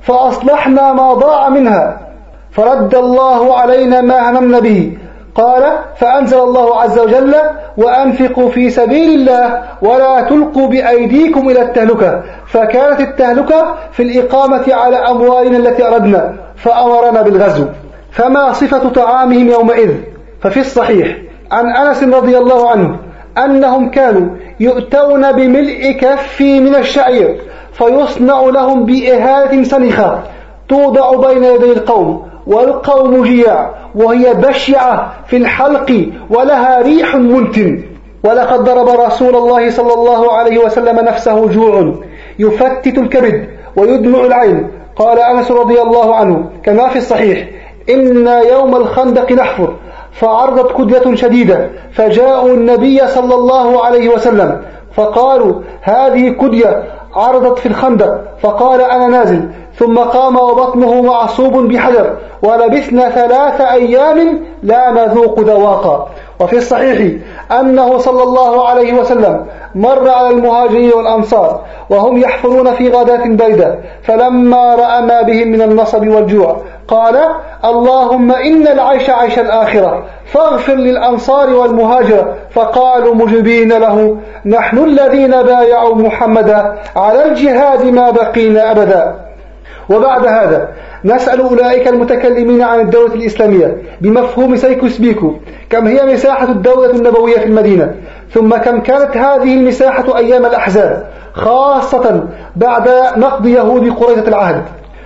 فأصلحنا ما ضاع منها فرد الله علينا ما هممنا به. قال: فأنزل الله عز وجل: وأنفقوا في سبيل الله ولا تلقوا بأيديكم إلى التهلكة. فكانت التهلكة في الإقامة على أموالنا التي أردنا فأمرنا بالغزو. فما صفة طعامهم يومئذ؟ ففي الصحيح عن أنس رضي الله عنه أنهم كانوا يؤتون بملء كف من الشعير فيصنع لهم بإهالة سنخة توضع بين يدي القوم، والقوم جياع وهي بشعة في الحلق ولها ريح منتن. ولقد ضرب رسول الله صلى الله عليه وسلم نفسه جوع يفتت الكبد ويدمع العين. قال أنس رضي الله عنه كما في الصحيح: إن يوم الخندق نحفر فعرضت كدية شديدة فجاءوا النبي صلى الله عليه وسلم فقالوا: هذه كدية عرضت في الخندق، فقال: أنا نازل. ثم قام وبطنه معصوب بحجر ولبثنا ثلاث أيام لا نذوق ذواقا. وفي الصحيح أنه صلى الله عليه وسلم مر على المهاجرين والأنصار وهم يحفرون في غداة بيدة، فلما رأى ما بهم من النصب والجوع قال: اللهم إن العيش عيش الآخرة فاغفر للأنصار والمهاجرة. فقالوا مجيبين له: نحن الذين بايعوا محمدا على الجهاد ما بقينا أبدا. وبعد هذا نسأل أولئك المتكلمين عن الدولة الإسلامية بمفهوم سيكوس بيكو: كم هي مساحة الدولة النبوية في المدينة؟ ثم كم كانت هذه المساحة أيام الأحزاب، خاصة بعد نقض يهود قريظة العهد؟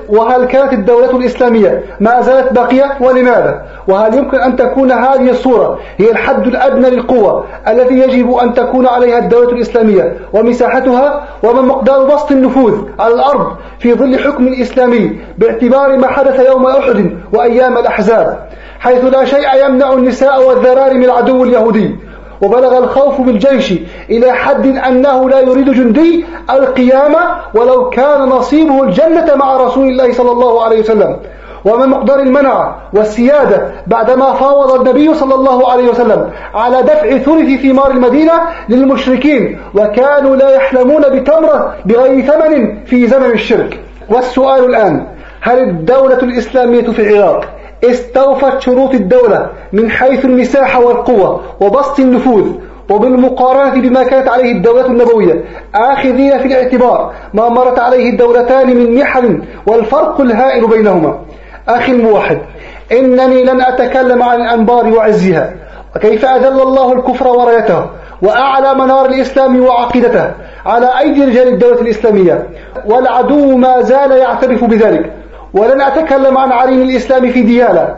وهل كانت الدولة الإسلامية ما زالت باقية ولماذا؟ وهل يمكن أن تكون هذه الصورة هي الحد الأدنى للقوة التي يجب أن تكون عليها الدولة الإسلامية ومساحتها؟ وما مقدار بسط النفوذ على الأرض في ظل حكم إسلامي باعتبار ما حدث يوم أحد وأيام الأحزاب، حيث لا شيء يمنع النساء والذراري من العدو اليهودي، وبلغ الخوف بالجيش إلى حد أنه لا يريد جندي القيامة ولو كان نصيبه الجنة مع رسول الله صلى الله عليه وسلم. وما مقدار المنع والسيادة بعدما فاوض النبي صلى الله عليه وسلم على دفع ثلث ثمار المدينة للمشركين، وكانوا لا يحلمون بتمرة بغير ثمن في زمن الشرك. والسؤال الآن: هل الدولة الإسلامية في العراق استوفت شروط الدولة من حيث المساحة والقوة وبسط النفوذ، وبالمقارنة بما كانت عليه الدولة النبوية، آخذين في الاعتبار ما مرت عليه الدولتان من محن والفرق الهائل بينهما؟ أخي الموحد، إنني لن أتكلم عن الأنبار وعزها وكيف أذل الله الكفر ورايته وأعلى منار الإسلام وعقيدته على أيدي رجال الدولة الإسلامية، والعدو ما زال يعترف بذلك. ولن أتكلم عن عرين الإسلام في ديالى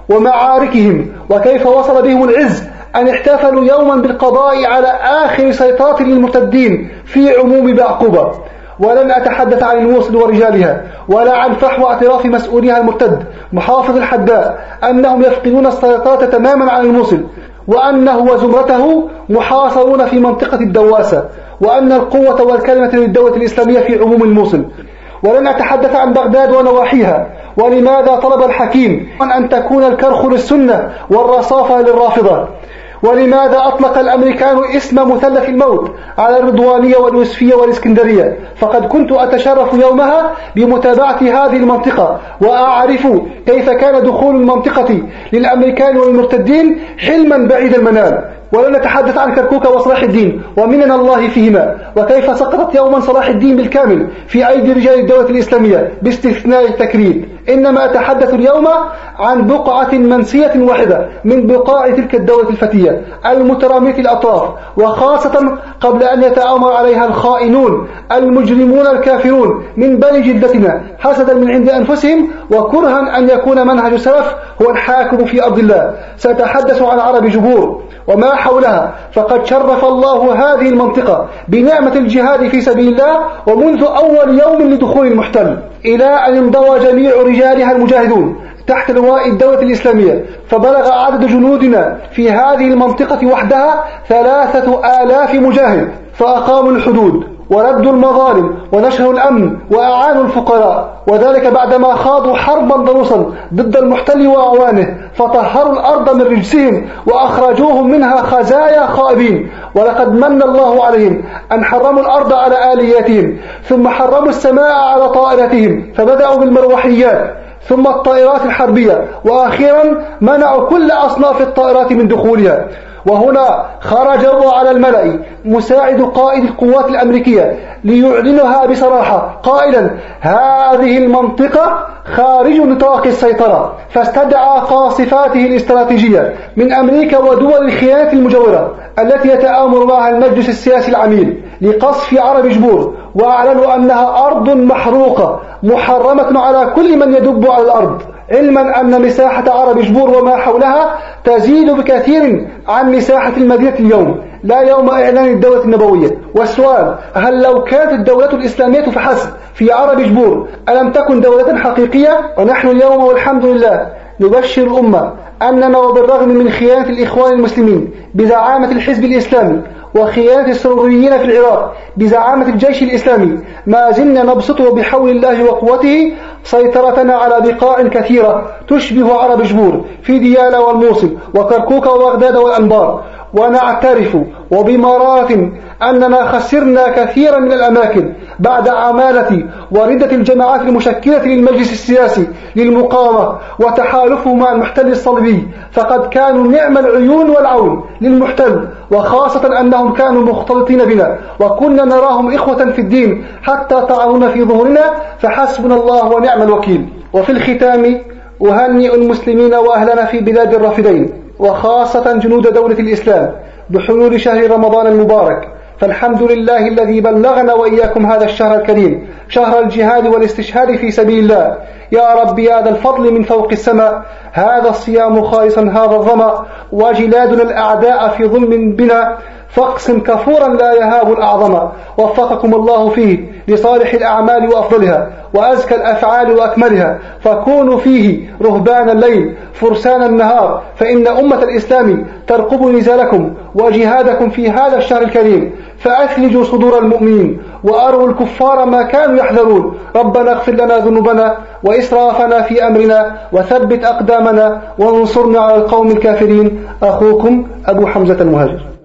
ومعاركهم وكيف وصل بهم العز أن احتفلوا يوما بالقضاء على آخر سيطرة للمرتدين في عموم بعقوبة. ولن أتحدث عن الموصل ورجالها ولا عن فحوى اعتراف مسؤوليها المرتد محافظ الحداء أنهم يفقدون السيطرة تماما عن الموصل، وأنه وزمرته محاصرون في منطقة الدواسة، وأن القوة والكلمة للدولة الإسلامية في عموم الموصل. ولن أتحدث عن بغداد ونواحيها ولماذا طلب الحكيم أن تكون الكرخ للسنة والرصافة للرافضة، ولماذا أطلق الأمريكان اسم مثلث الموت على الرضوانية واليوسفية والإسكندرية. فقد كنت أتشرف يومها بمتابعة هذه المنطقة وأعرف كيف كان دخول المنطقة للأمريكان والمرتدين حلما بعيد المنال. ولن نتحدث عن كركوك وصلاح الدين ومنن الله فيهما، وكيف سقطت يوما صلاح الدين بالكامل في أيدي رجال الدولة الإسلامية باستثناء التكريم. إنما أتحدث اليوم عن بقعة منسية واحدة من بقاع تلك الدولة الفتية المترامية الأطراف، وخاصة قبل أن يتآمر عليها الخائنون المجرمون الكافرون من بني جلدتنا حسدا من عند أنفسهم وكرها أن يكون منهج السلف هو الحاكم في أرض الله. سأتحدث عن عرب جبور وما حولها، فقد شرف الله هذه المنطقة بنعمة الجهاد في سبيل الله، ومنذ أول يوم لدخول المحتل إلى أن انضوى جميع رجالها المجاهدون تحت لواء الدولة الإسلامية، فبلغ عدد جنودنا في هذه المنطقة وحدها ثلاثة آلاف مجاهد، فأقاموا الحدود وردوا المظالم ونشروا الأمن وأعانوا الفقراء، وذلك بعدما خاضوا حربا ضروسا ضد المحتل وأعوانه، فطهروا الأرض من رجسهم وأخرجوهم منها خزايا خائبين. ولقد من الله عليهم أن حرموا الأرض على آلياتهم، ثم حرموا السماء على طائراتهم، فبدأوا بالمروحيات ثم الطائرات الحربية، وأخيرا منعوا كل أصناف الطائرات من دخولها. وهنا خرج على الملأ مساعد قائد القوات الأمريكية ليعلنها بصراحة قائلا: هذه المنطقة خارج نطاق السيطرة، فاستدعى قاصفاته الاستراتيجية من أمريكا ودول الخيانة المجاورة التي يتآمر معها المجلس السياسي العميل لقصف عرب جبور، وأعلنوا أنها أرض محروقة محرمة على كل من يدب على الأرض، علما أن مساحة عرب جبور وما حولها تزيد بكثير عن مساحة المدينة اليوم، لا يوم إعلان الدولة النبوية. والسؤال: هل لو كانت الدولة الإسلامية فحسب في عرب جبور ألم تكن دولة حقيقية؟ ونحن اليوم والحمد لله نبشر الأمة أننا وبالرغم من خيانة الإخوان المسلمين بزعامة الحزب الإسلامي وخيانة السروريين في العراق بزعامة الجيش الإسلامي ما زلنا نبسط بحول الله وقوته سيطرتنا على بقاع كثيرة تشبه عرب جبور في ديالى والموصل وكركوك وبغداد والأنبار، ونعترف وبمرارة أننا خسرنا كثيرا من الأماكن بعد عمالة وردة الجماعات المشكلة للمجلس السياسي للمقاومة وتحالفه مع المحتل الصليبي، فقد كانوا نعم العيون والعون للمحتل، وخاصة أنهم كانوا مختلطين بنا وكنا نراهم إخوة في الدين حتى طعنونا في ظهورنا، فحسبنا الله ونعم الوكيل. وفي الختام أهنئ المسلمين وأهلنا في بلاد الرافدين وخاصة جنود دولة الإسلام بحلول شهر رمضان المبارك، فالحمد لله الذي بلغنا وإياكم هذا الشهر الكريم، شهر الجهاد والاستشهاد في سبيل الله. يا رب يا ذا الفضل من فوق السماء، هذا الصيام خالصا هذا الظمأ، وجلادنا الأعداء في ظلم بنا، فاقسم كفورا لا يهاب الأعظم. وفقكم الله فيه لصالح الأعمال وأفضلها وأزكى الأفعال وأكملها، فكونوا فيه رهبان الليل فرسان النهار، فإن أمة الإسلام ترقب نزالكم وجهادكم في هذا الشهر الكريم، فأثلجوا صدور المؤمنين وأروا الكفار ما كانوا يحذرون. ربنا اغفر لنا ذنوبنا وإسرافنا في أمرنا وثبت أقدامنا وانصرنا على القوم الكافرين. أخوكم أبو حمزة المهاجر.